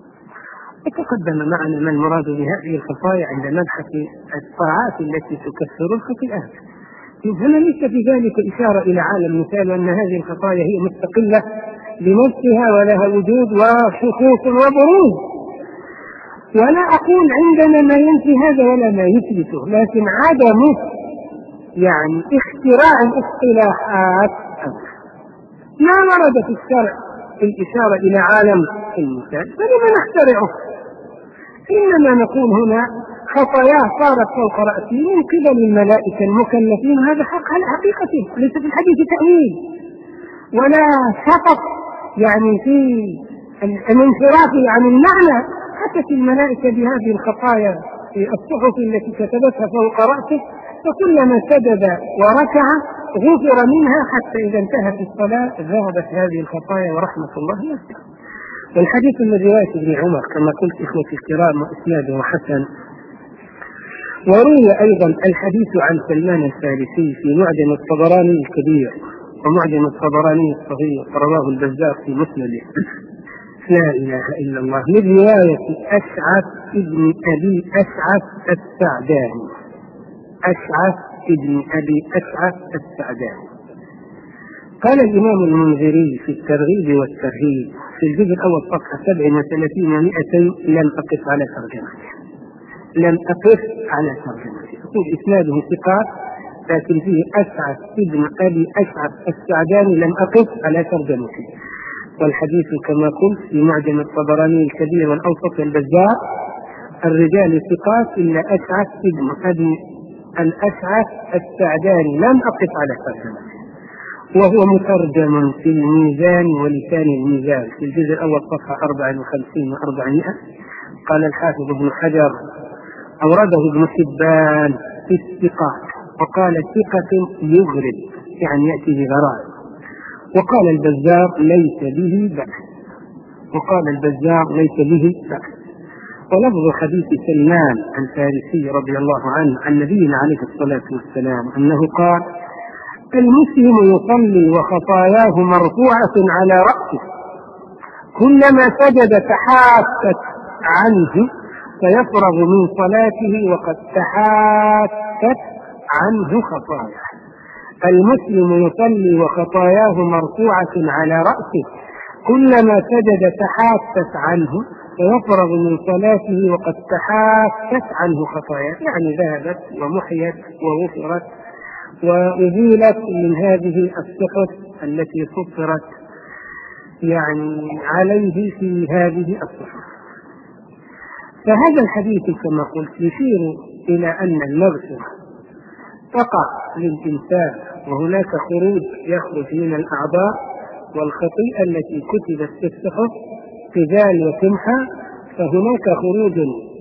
وتقدم معنا ما المراد بهذه الخطايا عند مبحث الطاعات التي تكفر الخطيئات. هنا ليس في ذلك إشارة إلى عالم مثال وأن هذه الخطايا هي مستقلة بنفسها ولها وجود وشخوص وبروز، ولا أقول عندنا ما ينفي هذا ولا ما يثبته، لكن عدم يعني اختراع الاصطلاحات ما ورد في الشرع الإشارة إلى عالم المثال فلما نخترعه؟ إنما نقول هنا خطاياه صارت فوق رأسه من قبل الملائكة المكلفين، هذا حق على حقيقته، ليس في الحديث تأويل ولا شطط يعني في الانحراف عن المعنى. أتت الملائكة بهذه الخطايا في الصحف التي كتبتها فوق رأسه، فكلما سجد وركع غفر منها حتى إذا انتهت الصلاة ذهبت هذه الخطايا ورحمة الله واسعة. والحديث من رواية ابن عمر كما قلت إخوتي الكرام وإسناده حسن. وروي أيضا الحديث عن سلمان الفارسي في معجم الطبراني الكبير ومعجم الطبراني الصغير، رواه البزار في مسنده. لا إله إلا الله، من رواية أشعث ابن أبي أشعث السعداني أشعث ابن أبي أشعث السعداني. قال الإمام المنذري في الترغيب والترهيب في الجزء الأول صفحة سبع وثلاثين ومائتين لم أقف على ترجمته لم أقف على ترجمته يقول إسناده ثقات لكن فيه أشعث ابن أبي أشعث السعداني لم أقف على ترجمته. والحديث كما قلت في معجم الطبراني الكبير والأوسط والبزار الرجال ثقات إلا أشعث ابن أبي الأشعث السعداني لم أقف على ترجمته، وهو مترجم في الميزان ولسان الميزان في الجزء الأول صفحة أربعة وخمسين وأربعمائة. قال الحافظ ابن حجر أورده ابن حبان في الثقات وقال ثقة يغرب يعني يأتي بغرائب. وقال البزار ليس به بأس وقال البزار ليس به بأس. ولفظ حديث سلمان الفارسي رضي الله عنه عن نبينا عليه الصلاة والسلام أنه قال المسلم يصلي وخطاياه مرفوعة على رأسه، كلما سجد تحاكت عنه فيفرغ من صلاته وقد تحاكت عنه خطاياه. المسلم يصلي وخطاياه مرفوعة على رأسه، كلما سجد تحاكت عنه فيفرغ من صلاته وقد تحاكت عنه خطاياه، يعني ذهبت ومحيت وغفرت وأزيلت من هذه الصفة التي سطرت يعني عليه في هذه الصفة. فهذا الحديث كما قلت يشير إلى أن المغفرة تقع للإنسان وهناك خروج يخرج من الأعضاء، والخطيئة التي كتبت في الصحف تزال وتمحى، فهناك خروج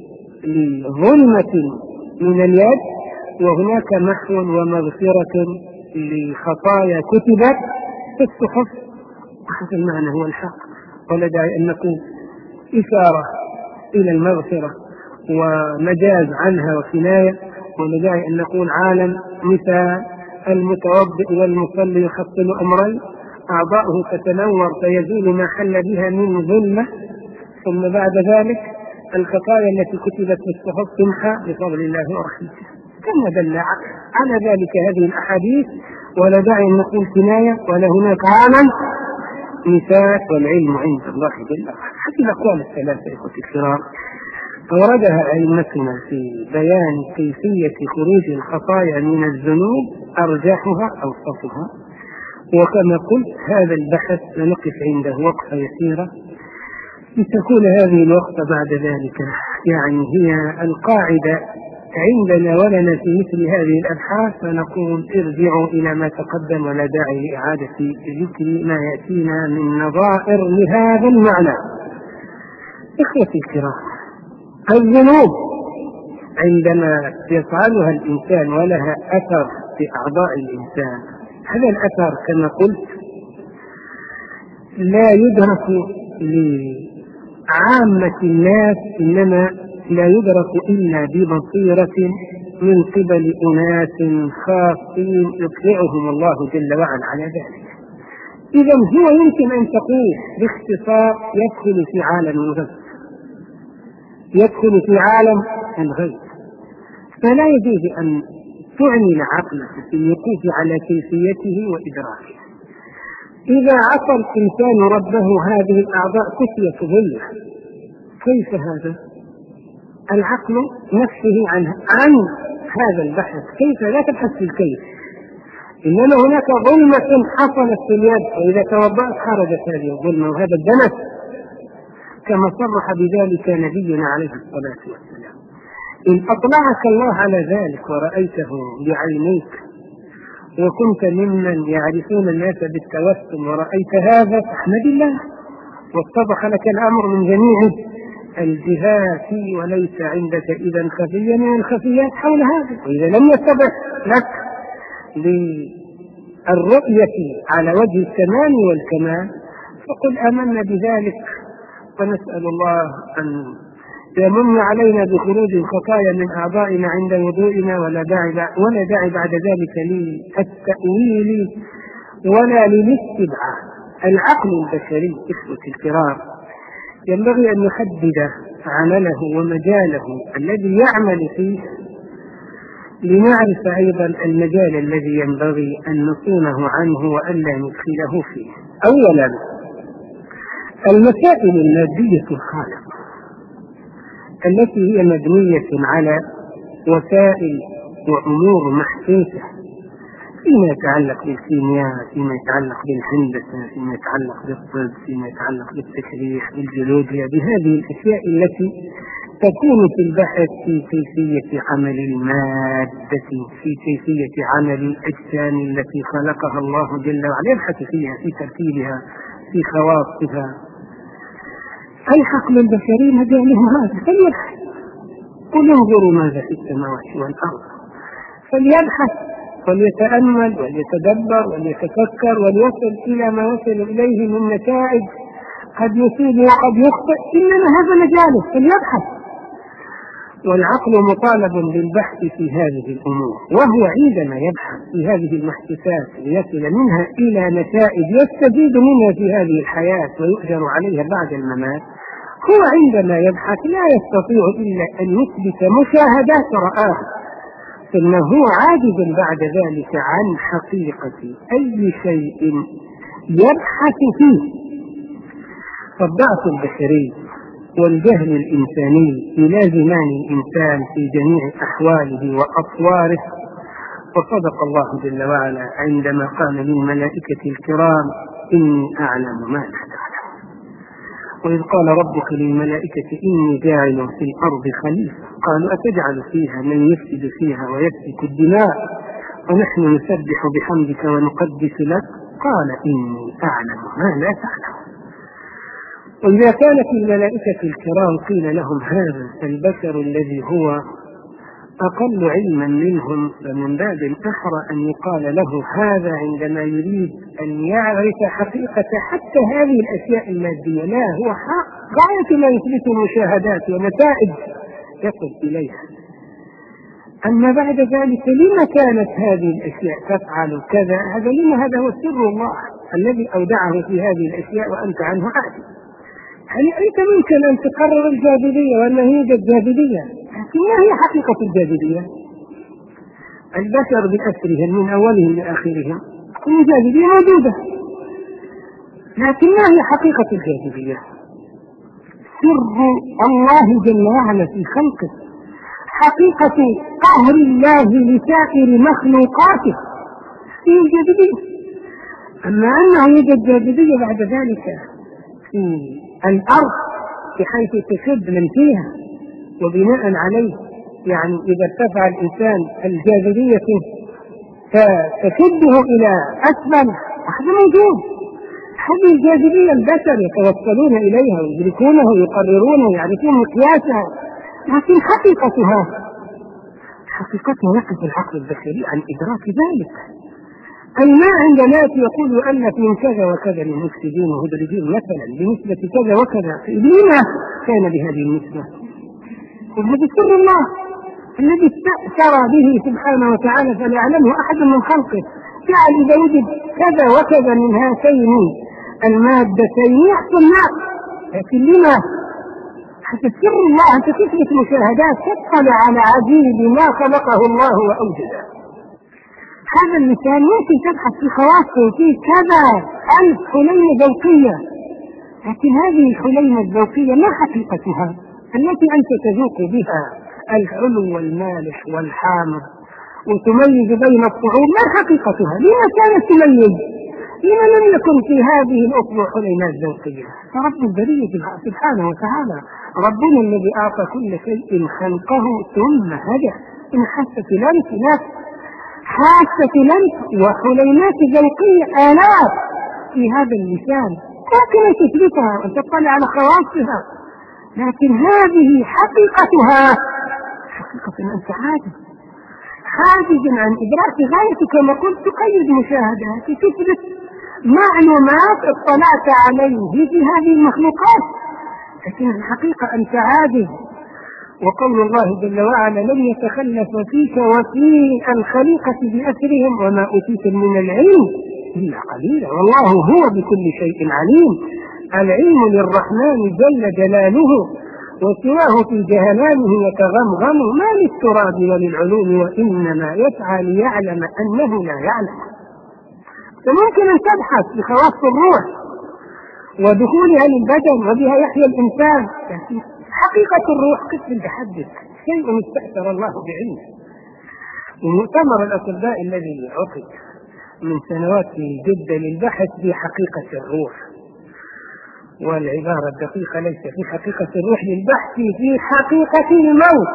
لظلمة من اليد، وهناك محو ومغفرة لخطايا كتبت في الصحف. هذا المعنى هو الحق، ولا داعي أن نقول إشارة إلى المغفرة ومجاز عنها وكناية، ولا داعي أن نقول عالم مثال المتوضئ والمصلي يحصل أمرين، أعضاؤه تتنور فيزول ما حل بها من ظلمة، ثم بعد ذلك الخطايا التي كتبت في الصحف تمحى بفضل الله ورحمته، كما دل على ذلك هذه الأحاديث. ولا داعي أن نقول كناية، ولا هناك عالم مثال، والعلم عند الله جل وعلا. هذه الأقوال الثلاثة إخوتي الكرام أوردها أئمتنا في بيان كيفية خروج الخطايا من الذنوب، أرجحها أوسطها. وكما قلت هذا البحث سنقف عنده وقفة يسيرة لتكون هذه الوقفة بعد ذلك يعني هي القاعدة عندنا ولنا في مثل هذه الأبحاث، فنقول ارجعوا إلى ما تقدم ولا داعي لإعادة ذكر ما يأتينا من نظائر لهذا المعنى. إخوتي الكرام، الذنوب عندما يفعلها الإنسان ولها أثر في أعضاء الإنسان، هذا الأثر كما قلت لا يدرك لعامة الناس، إنما لا يدرك إلا ببصيرة من قبل أناس خاصين يطلعهم الله جل وعلا على ذلك. إذا هو يمكن أن تقول باختصار يدخل في عالم الغيب، يدخل في عالم الغيب، فلا يجوز أن تعمل عقلك في الوقوف على كيفيته وإدراكه. إذا عصى الإنسان ربه هذه الأعضاء كتية ظلة، كيف هذا؟ العقل نفسه عن, عن هذا البحث، كيف لا تبحث في الكيف، إنما هناك ظلمة حصلت في اليد، وإذا توضأت خرجت هذه الظلمة وهذا الدنس، كما صرح بذلك نبينا عليه الصلاة والسلام. إن أطلعك الله على ذلك ورأيته بعينيك وكنت ممن يعرفون الناس بالتوسم ورأيت هذا فاحمد الله، واتضح لك الأمر من جميع الجهات، وليس عندك إذا خفية من الخفيات حول هذا. وإذا لم يتضح لك للرؤية على وجه التمام والكمال فقل آمنا بذلك، ونسأل الله أن يمن علينا بخروج الخطايا من أعضائنا عند وضوئنا، ولا داعي ولا داعي بعد ذلك للتأويل ولا للاستبعاد. العقل البشري إخوتي الكرام ينبغي أن يحدد عمله ومجاله الذي يعمل فيه، لنعرف أيضا المجال الذي ينبغي أن نصونه عنه وألا ندخله فيه. أولا المسائل المادية الخالقة التي هي مبنية على وسائل وأمور محسوسة فيما يتعلق بالكيمياء، فيما يتعلق بالهندسة، فيما يتعلق بالطب، فيما يتعلق بالتشريح، بالجيولوجيا، بهذه الأشياء التي تكون في البحث في كيفية عمل المادة، في كيفية عمل الأجسام التي خلقها الله جل وعلا، يبحث فيها في ترتيبها في خواصها. العقل البشري مجاله هذا، فليبحث. قل انظروا ماذا في السماوات والأرض، فليبحث وليتأمل وليتدبر وليتفكر وليصل إلى ما وصل إليه من نتائج، قد يصيب وقد يخطئ، إنما هذا مجاله فليبحث. والعقل مطالب بالبحث في هذه الأمور، وهو عندما يبحث في هذه المحسوسات ليصل منها إلى نتائج يستفيد منها في هذه الحياة ويؤجر عليها بعد الممات، هو عندما يبحث لا يستطيع إلا أن يثبت مشاهدات رآها، ثم هو عاجز بعد ذلك عن حقيقة أي شيء يبحث فيه. فالضعف البشري والجهل الإنساني يلازمان الإنسان في جميع أحواله وأطواره. وصدق الله جل وعلا عندما قال للملائكة الكرام إني أعلم ما لا تعلم. وإذ قال ربك للملائكة إني جاعل في الأرض خليفة قالوا أتجعل فيها من يفسد فيها ويسفك الدماء ونحن نسبح بحمدك ونقدس لك قال إني أعلم ما لا تعلم. وإذا كانت الملائكة الكرام قيل لهم هذا البشر الذي هو أقل علما منهم، فمن باب أحرى أن يقال له هذا عندما يريد أن يعرف حقيقة حتى هذه الأشياء المادية. لا، هو غاية ما يثبت المشاهدات ونتائج يصل إليها. أما بعد ذلك لما كانت هذه الأشياء تفعل كذا، هذا لما هذا هو سر الله الذي أودعه في هذه الأشياء وأنت عنه عادل. يعني أنت ممكن أن تقرر الجاذبية وأن هي جاذبية، لكن ما هي حقيقة الجاذبية؟ البشر بأسرهم من أولهم لآخرهم الجاذبية موجودة، لكن ما هي حقيقة الجاذبية؟ سر الله جل وعلا في خلقه، حقيقة قهر الله لسائر مخلوقاته في الجاذبية. أما أنه يوجد جاذبية بعد ذلك في الأرض بحيث تشد من فيها وبناء عليه، يعني إذا ارتفع الإنسان الجاذبية فتشده إلى أسفل، هذا موجود. هذه الجاذبية البشر يتوصلون إليها ويدركونها ويقررونها ويعرفون مقياسها، لكن حقيقتها حقيقتها يقف العقل البشري عن إدراك ذلك. الماء عند ناس يقول يؤلف من كذا وكذا من مفسدين وهدرجين مثلا بنسبة كذا وكذا، لما كان بهذه النسبة؟ وهذا سر الله الذي استأثر به سبحانه وتعالى فلا يعلمه أحد من خلقه. جعل إذا وجد كذا وكذا من هاتين المادتين يحصل نقص، لكن لما؟ حتى سر الله أنت تثبت مشاهدات تطلع على عجيب ما خلقه الله وأوجده. هذا اللسان ممكن تبحث في خواصه في كذا ألف حليمة ذوقية، لكن هذه الحليمة الذوقية ما حقيقتها التي أنت تذوق بها الحلو والمالح والحامض وتميز بين الطعوم؟ ما حقيقتها؟ لما كانت تميز؟ لما لم يكن في هذه الأطبع حليمات ذوقية؟ فرب البرية سبحانه وتعالى ربنا الذي أعطى كل شيء خلقه ثم هدى إن حاسة لمس نفس حاسة لمس وحليمات ذوقية آلاف في هذا اللسان لكن أن تثبتها وأن تطلع على خواصها، لكن هذه حقيقتها حقيقة أنت عاجز حاجز عن إدراك غاية كما قلت تقيد مشاهدات تثبت معلومات اطلعت عليه في هذه المخلوقات، لكن الحقيقة أنت عاجز. وقول الله جل وعلا لن يتخلف فيك وفي الخليقة بأسرهم وما أوتيتم من العلم إلا قليلا والله هو بكل شيء عليم. العلم للرحمن جل جلاله وسواه في جهلانه يتغمغم ما للتراب وللعلوم وإنما يسعى ليعلم أنه لا يعلم. فممكن أن تبحث بخواص الروح ودخولها للبدن وبها يحيى الإنسان، لكن حقيقة الروح قسم تحدث شيء استأثر الله بعلمه. ومؤتمر الأطباء الذي عقد من سنوات في جدة للبحث في حقيقة الروح، والعبارة الدقيقة ليس في حقيقة الروح للبحث في حقيقة الموت.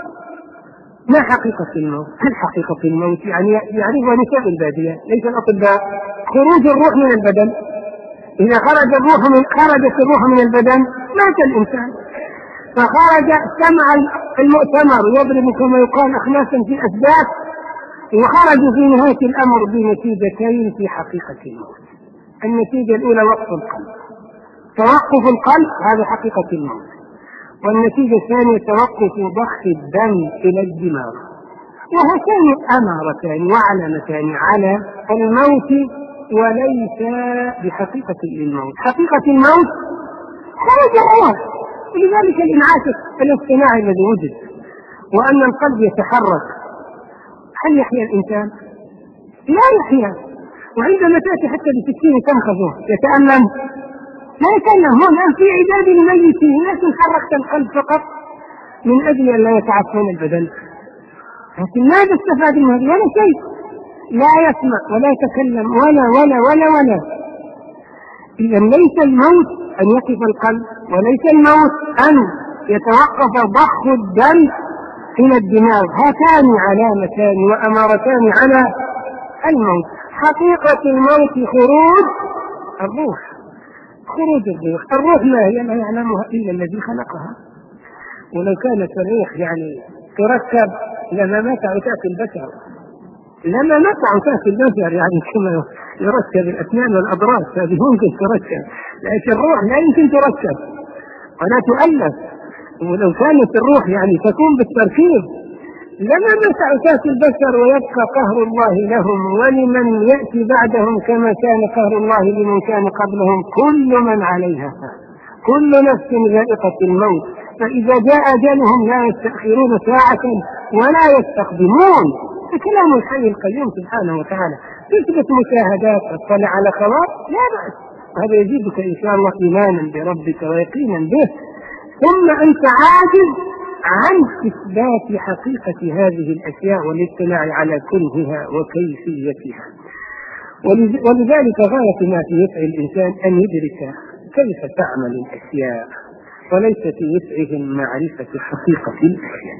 ما حقيقة الموت؟ هل حقيقة الموت يعني يعرفها نساء البادية ليس الأطباء؟ خروج الروح من البدن، إذا خرج الروح من خرجت الروح من البدن مات الإنسان. فخرج سمع المؤتمر يضرب كما يقال أخناسا في أسباب، وخرجوا في نهاية الأمر بنتيجتين في حقيقة الموت. النتيجة الأولى وقف القلب، توقف القلب هذا حقيقة الموت، والنتيجة الثانية توقف ضخ الدم إلى الدماغ. وهاتان أمارتان وعلامتان على الموت وليس بحقيقة الموت. حقيقة الموت خرج الروح، ولذلك الإنعاش الاصطناعي الذي وجد وأن القلب يتحرك. هل يحيا الإنسان؟ لا يحيا. وعندما تأتي حتى بسكين تنخذه يتألم؟ لا يتألم. هو الآن في عداد الميتين، لكن حركت القلب فقط من أجل أن لا يتعفن البدن. لكن ماذا استفاد من هذا؟ ولا شيء. لا يسمع ولا يتكلم ولا ولا ولا ولا. إذا ليس الموت أن يقف القلب، وليس الموت أن يتوقف ضخ الدم إلى الدماغ. هاتان علامتان وأمارتان على الموت. حقيقة الموت خروج الروح. خروج الروح. الروح ما هي؟ لا يعلمها إلا الذي خلقها. ولو كانت الروح يعني تركب لما مات عتاة البشر، لما مات عتاة البشر يعني كما يركب الأسنان والأضراس، هذه ممكن تركب، لكن الروح لا يمكن تركب ولا تؤلف. ولو كانت الروح يعني تكون بالتركيب لما مات عتاة البشر ويبقى قهر الله لهم ولمن يأتي بعدهم كما كان قهر الله لمن كان قبلهم. كل من عليها فان، كل نفس ذائقة الموت، فإذا جاء أجلهم لا يستأخرون ساعة ولا يستقدمون. فكلام الحي القيوم سبحانه وتعالى. تثبت مشاهدات تطلع على خبر لا بأس، هذا يزيدك إن شاء الله إيمانا بربك ويقينا به. ثم أنت عاجز عن إثبات حقيقة هذه الأشياء والاطلاع على كنهها وكيفيتها. ولذلك غاية ما في وسع الإنسان أن يدرك كيف تعمل الأشياء، وليس في وسعهم معرفة حقيقة الأشياء.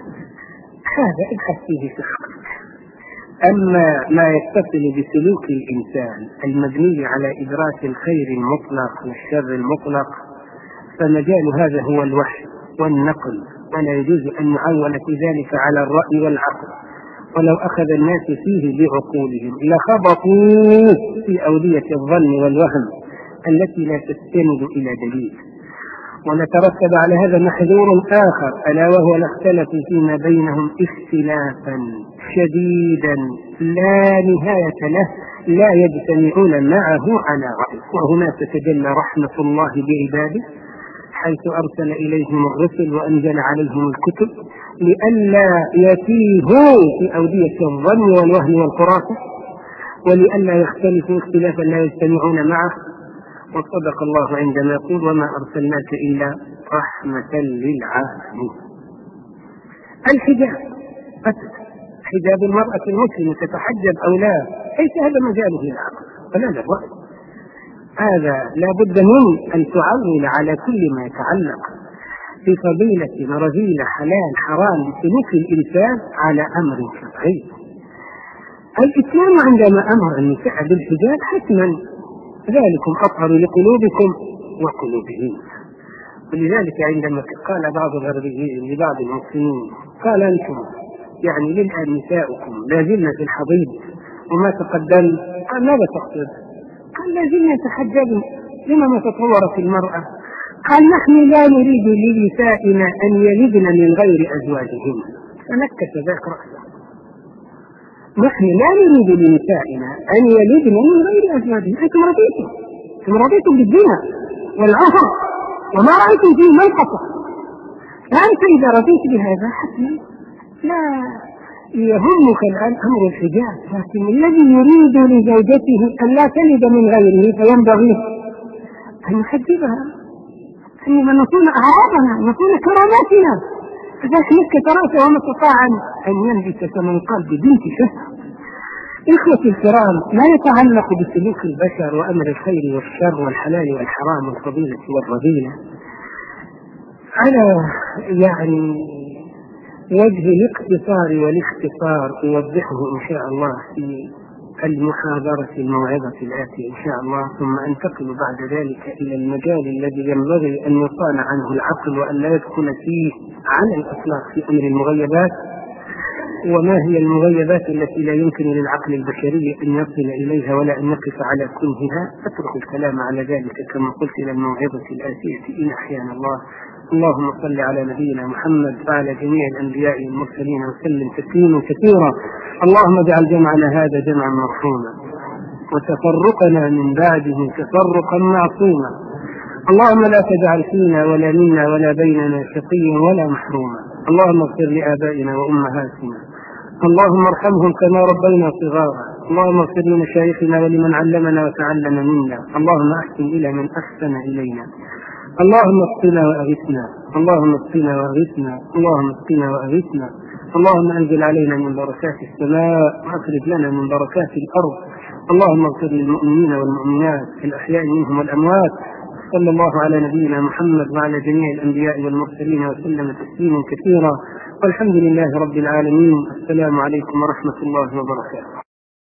هذا ابحث فيه في حقك. أما ما يتصل بسلوك الإنسان المبني على إدراك الخير المطلق والشر المطلق فمجال هذا هو الوحي والنقل، ولا يجوز أن نعول في ذلك على الرأي والعقل. ولو أخذ الناس فيه بعقولهم لخبطوا في أودية الظن والوهم التي لا تستند إلى دليل. ونترتب على هذا محذور آخر، ألا وهو الاختلاف فيما بينهم اختلافا شديدا لا نهاية له، لا يجتمعون معه على رأي. وهنا تتجلى رحمة الله بعباده حيث أرسل إليهم الرسل وأنزل عليهم الكتب لئلا يتيهوا في أودية الظن والوهم والخرافة، ولئلا يختلفوا اختلافا لا يجتمعون معه. وصدق الله عندما يقول وما أرسلناك إلا رحمة للعالمين. الحجاب، حجاب المرأة المسلمة تتحجب أو لا، ليس هذا مجاله للعقل ولا للرأي. هذا لا بد من أن تعول على كل ما يتعلق بفضيلة ورذيلة حلال حرام لسلوك الإنسان على أمر شرعي. الإسلام عندما أمر النساء بالحجاب حتما ذلكم أطهر لقلوبكم وقلوبهم. ولذلك عندما قال بعض الغربيين لبعض المسلمين قال أنتم يعني للآن نساؤكم لا زلنا في الحضيض وما تقدم، قال ماذا تقصد؟ قال لا زلنا يتحجبن لما ما تطورت المرأة. قال نحن لا نريد لنسائنا أن يلدن من غير أزواجهن. فنكت ذاك رأسه. نحن لا نريد لنسائنا أن يلدن من غير أزواجهن. أنتم رضيتم، أنتم رضيتم بالزنا والعفر وما رأيتم فيه منقصة. فأنت إذا رضيت بهذا حتى لا يهمك الآن أمر الحجاب، لكن الذي يريد لزوجته أن لا تلد من غيره فينبغي أن يحجبها، أن نكون أعراضنا، نكون كراماتنا. فذاك نكت رأسه وما استطاع أن ينبت كمن قال ببنت شهر. إخوتي الكرام، لا يتعلق بسلوك البشر وأمر الخير والشر والحلال والحرام والفضيلة والرذيلة على يعني وجه الاقتصار والاختصار أوضحه إن شاء الله في المحاضرة الموعظة الآتية إن شاء الله، ثم أنتقل بعد ذلك إلى المجال الذي ينبغي أن يصان عنه العقل وأن لا يدخل فيه على الإطلاق في أمر المغيبات. وما هي المغيبات التي لا يمكن للعقل البشري أن يصل إليها ولا أن يقف على كنهها؟ أترك الكلام على ذلك كما قلت إلى الموعظة الآتية إن أحيانا الله. اللهم صل على نبينا محمد وعلى جميع الأنبياء والمرسلين وسلم تسليما كثيرا. اللهم اجعل جمعنا هذا جمعا مرحوما وتفرقنا من بعده تفرقا معصوما. اللهم لا تجعل فينا ولا منا ولا بيننا شقيا ولا محروما. اللهم اغفر لآبائنا وأمهاتنا، اللهم ارحمهم كما ربينا صغارا. اللهم اغفر لمشايخنا ولمن علمنا وتعلم منا. اللهم احسن إلى من أحسن إلينا. اللهم اسقنا وأغثنا، اللهم اسقنا وأغثنا، اللهم اسقنا وأغثنا. اللهم أنزل علينا من بركات السماء وأخرج لنا من بركات الأرض. اللهم اغفر للمؤمنين والمؤمنات الأحياء منهم والأموات. صلى الله على نبينا محمد وعلى جميع الأنبياء والمرسلين وسلم تسليما كثيرا، والحمد لله رب العالمين. السلام عليكم ورحمة الله وبركاته.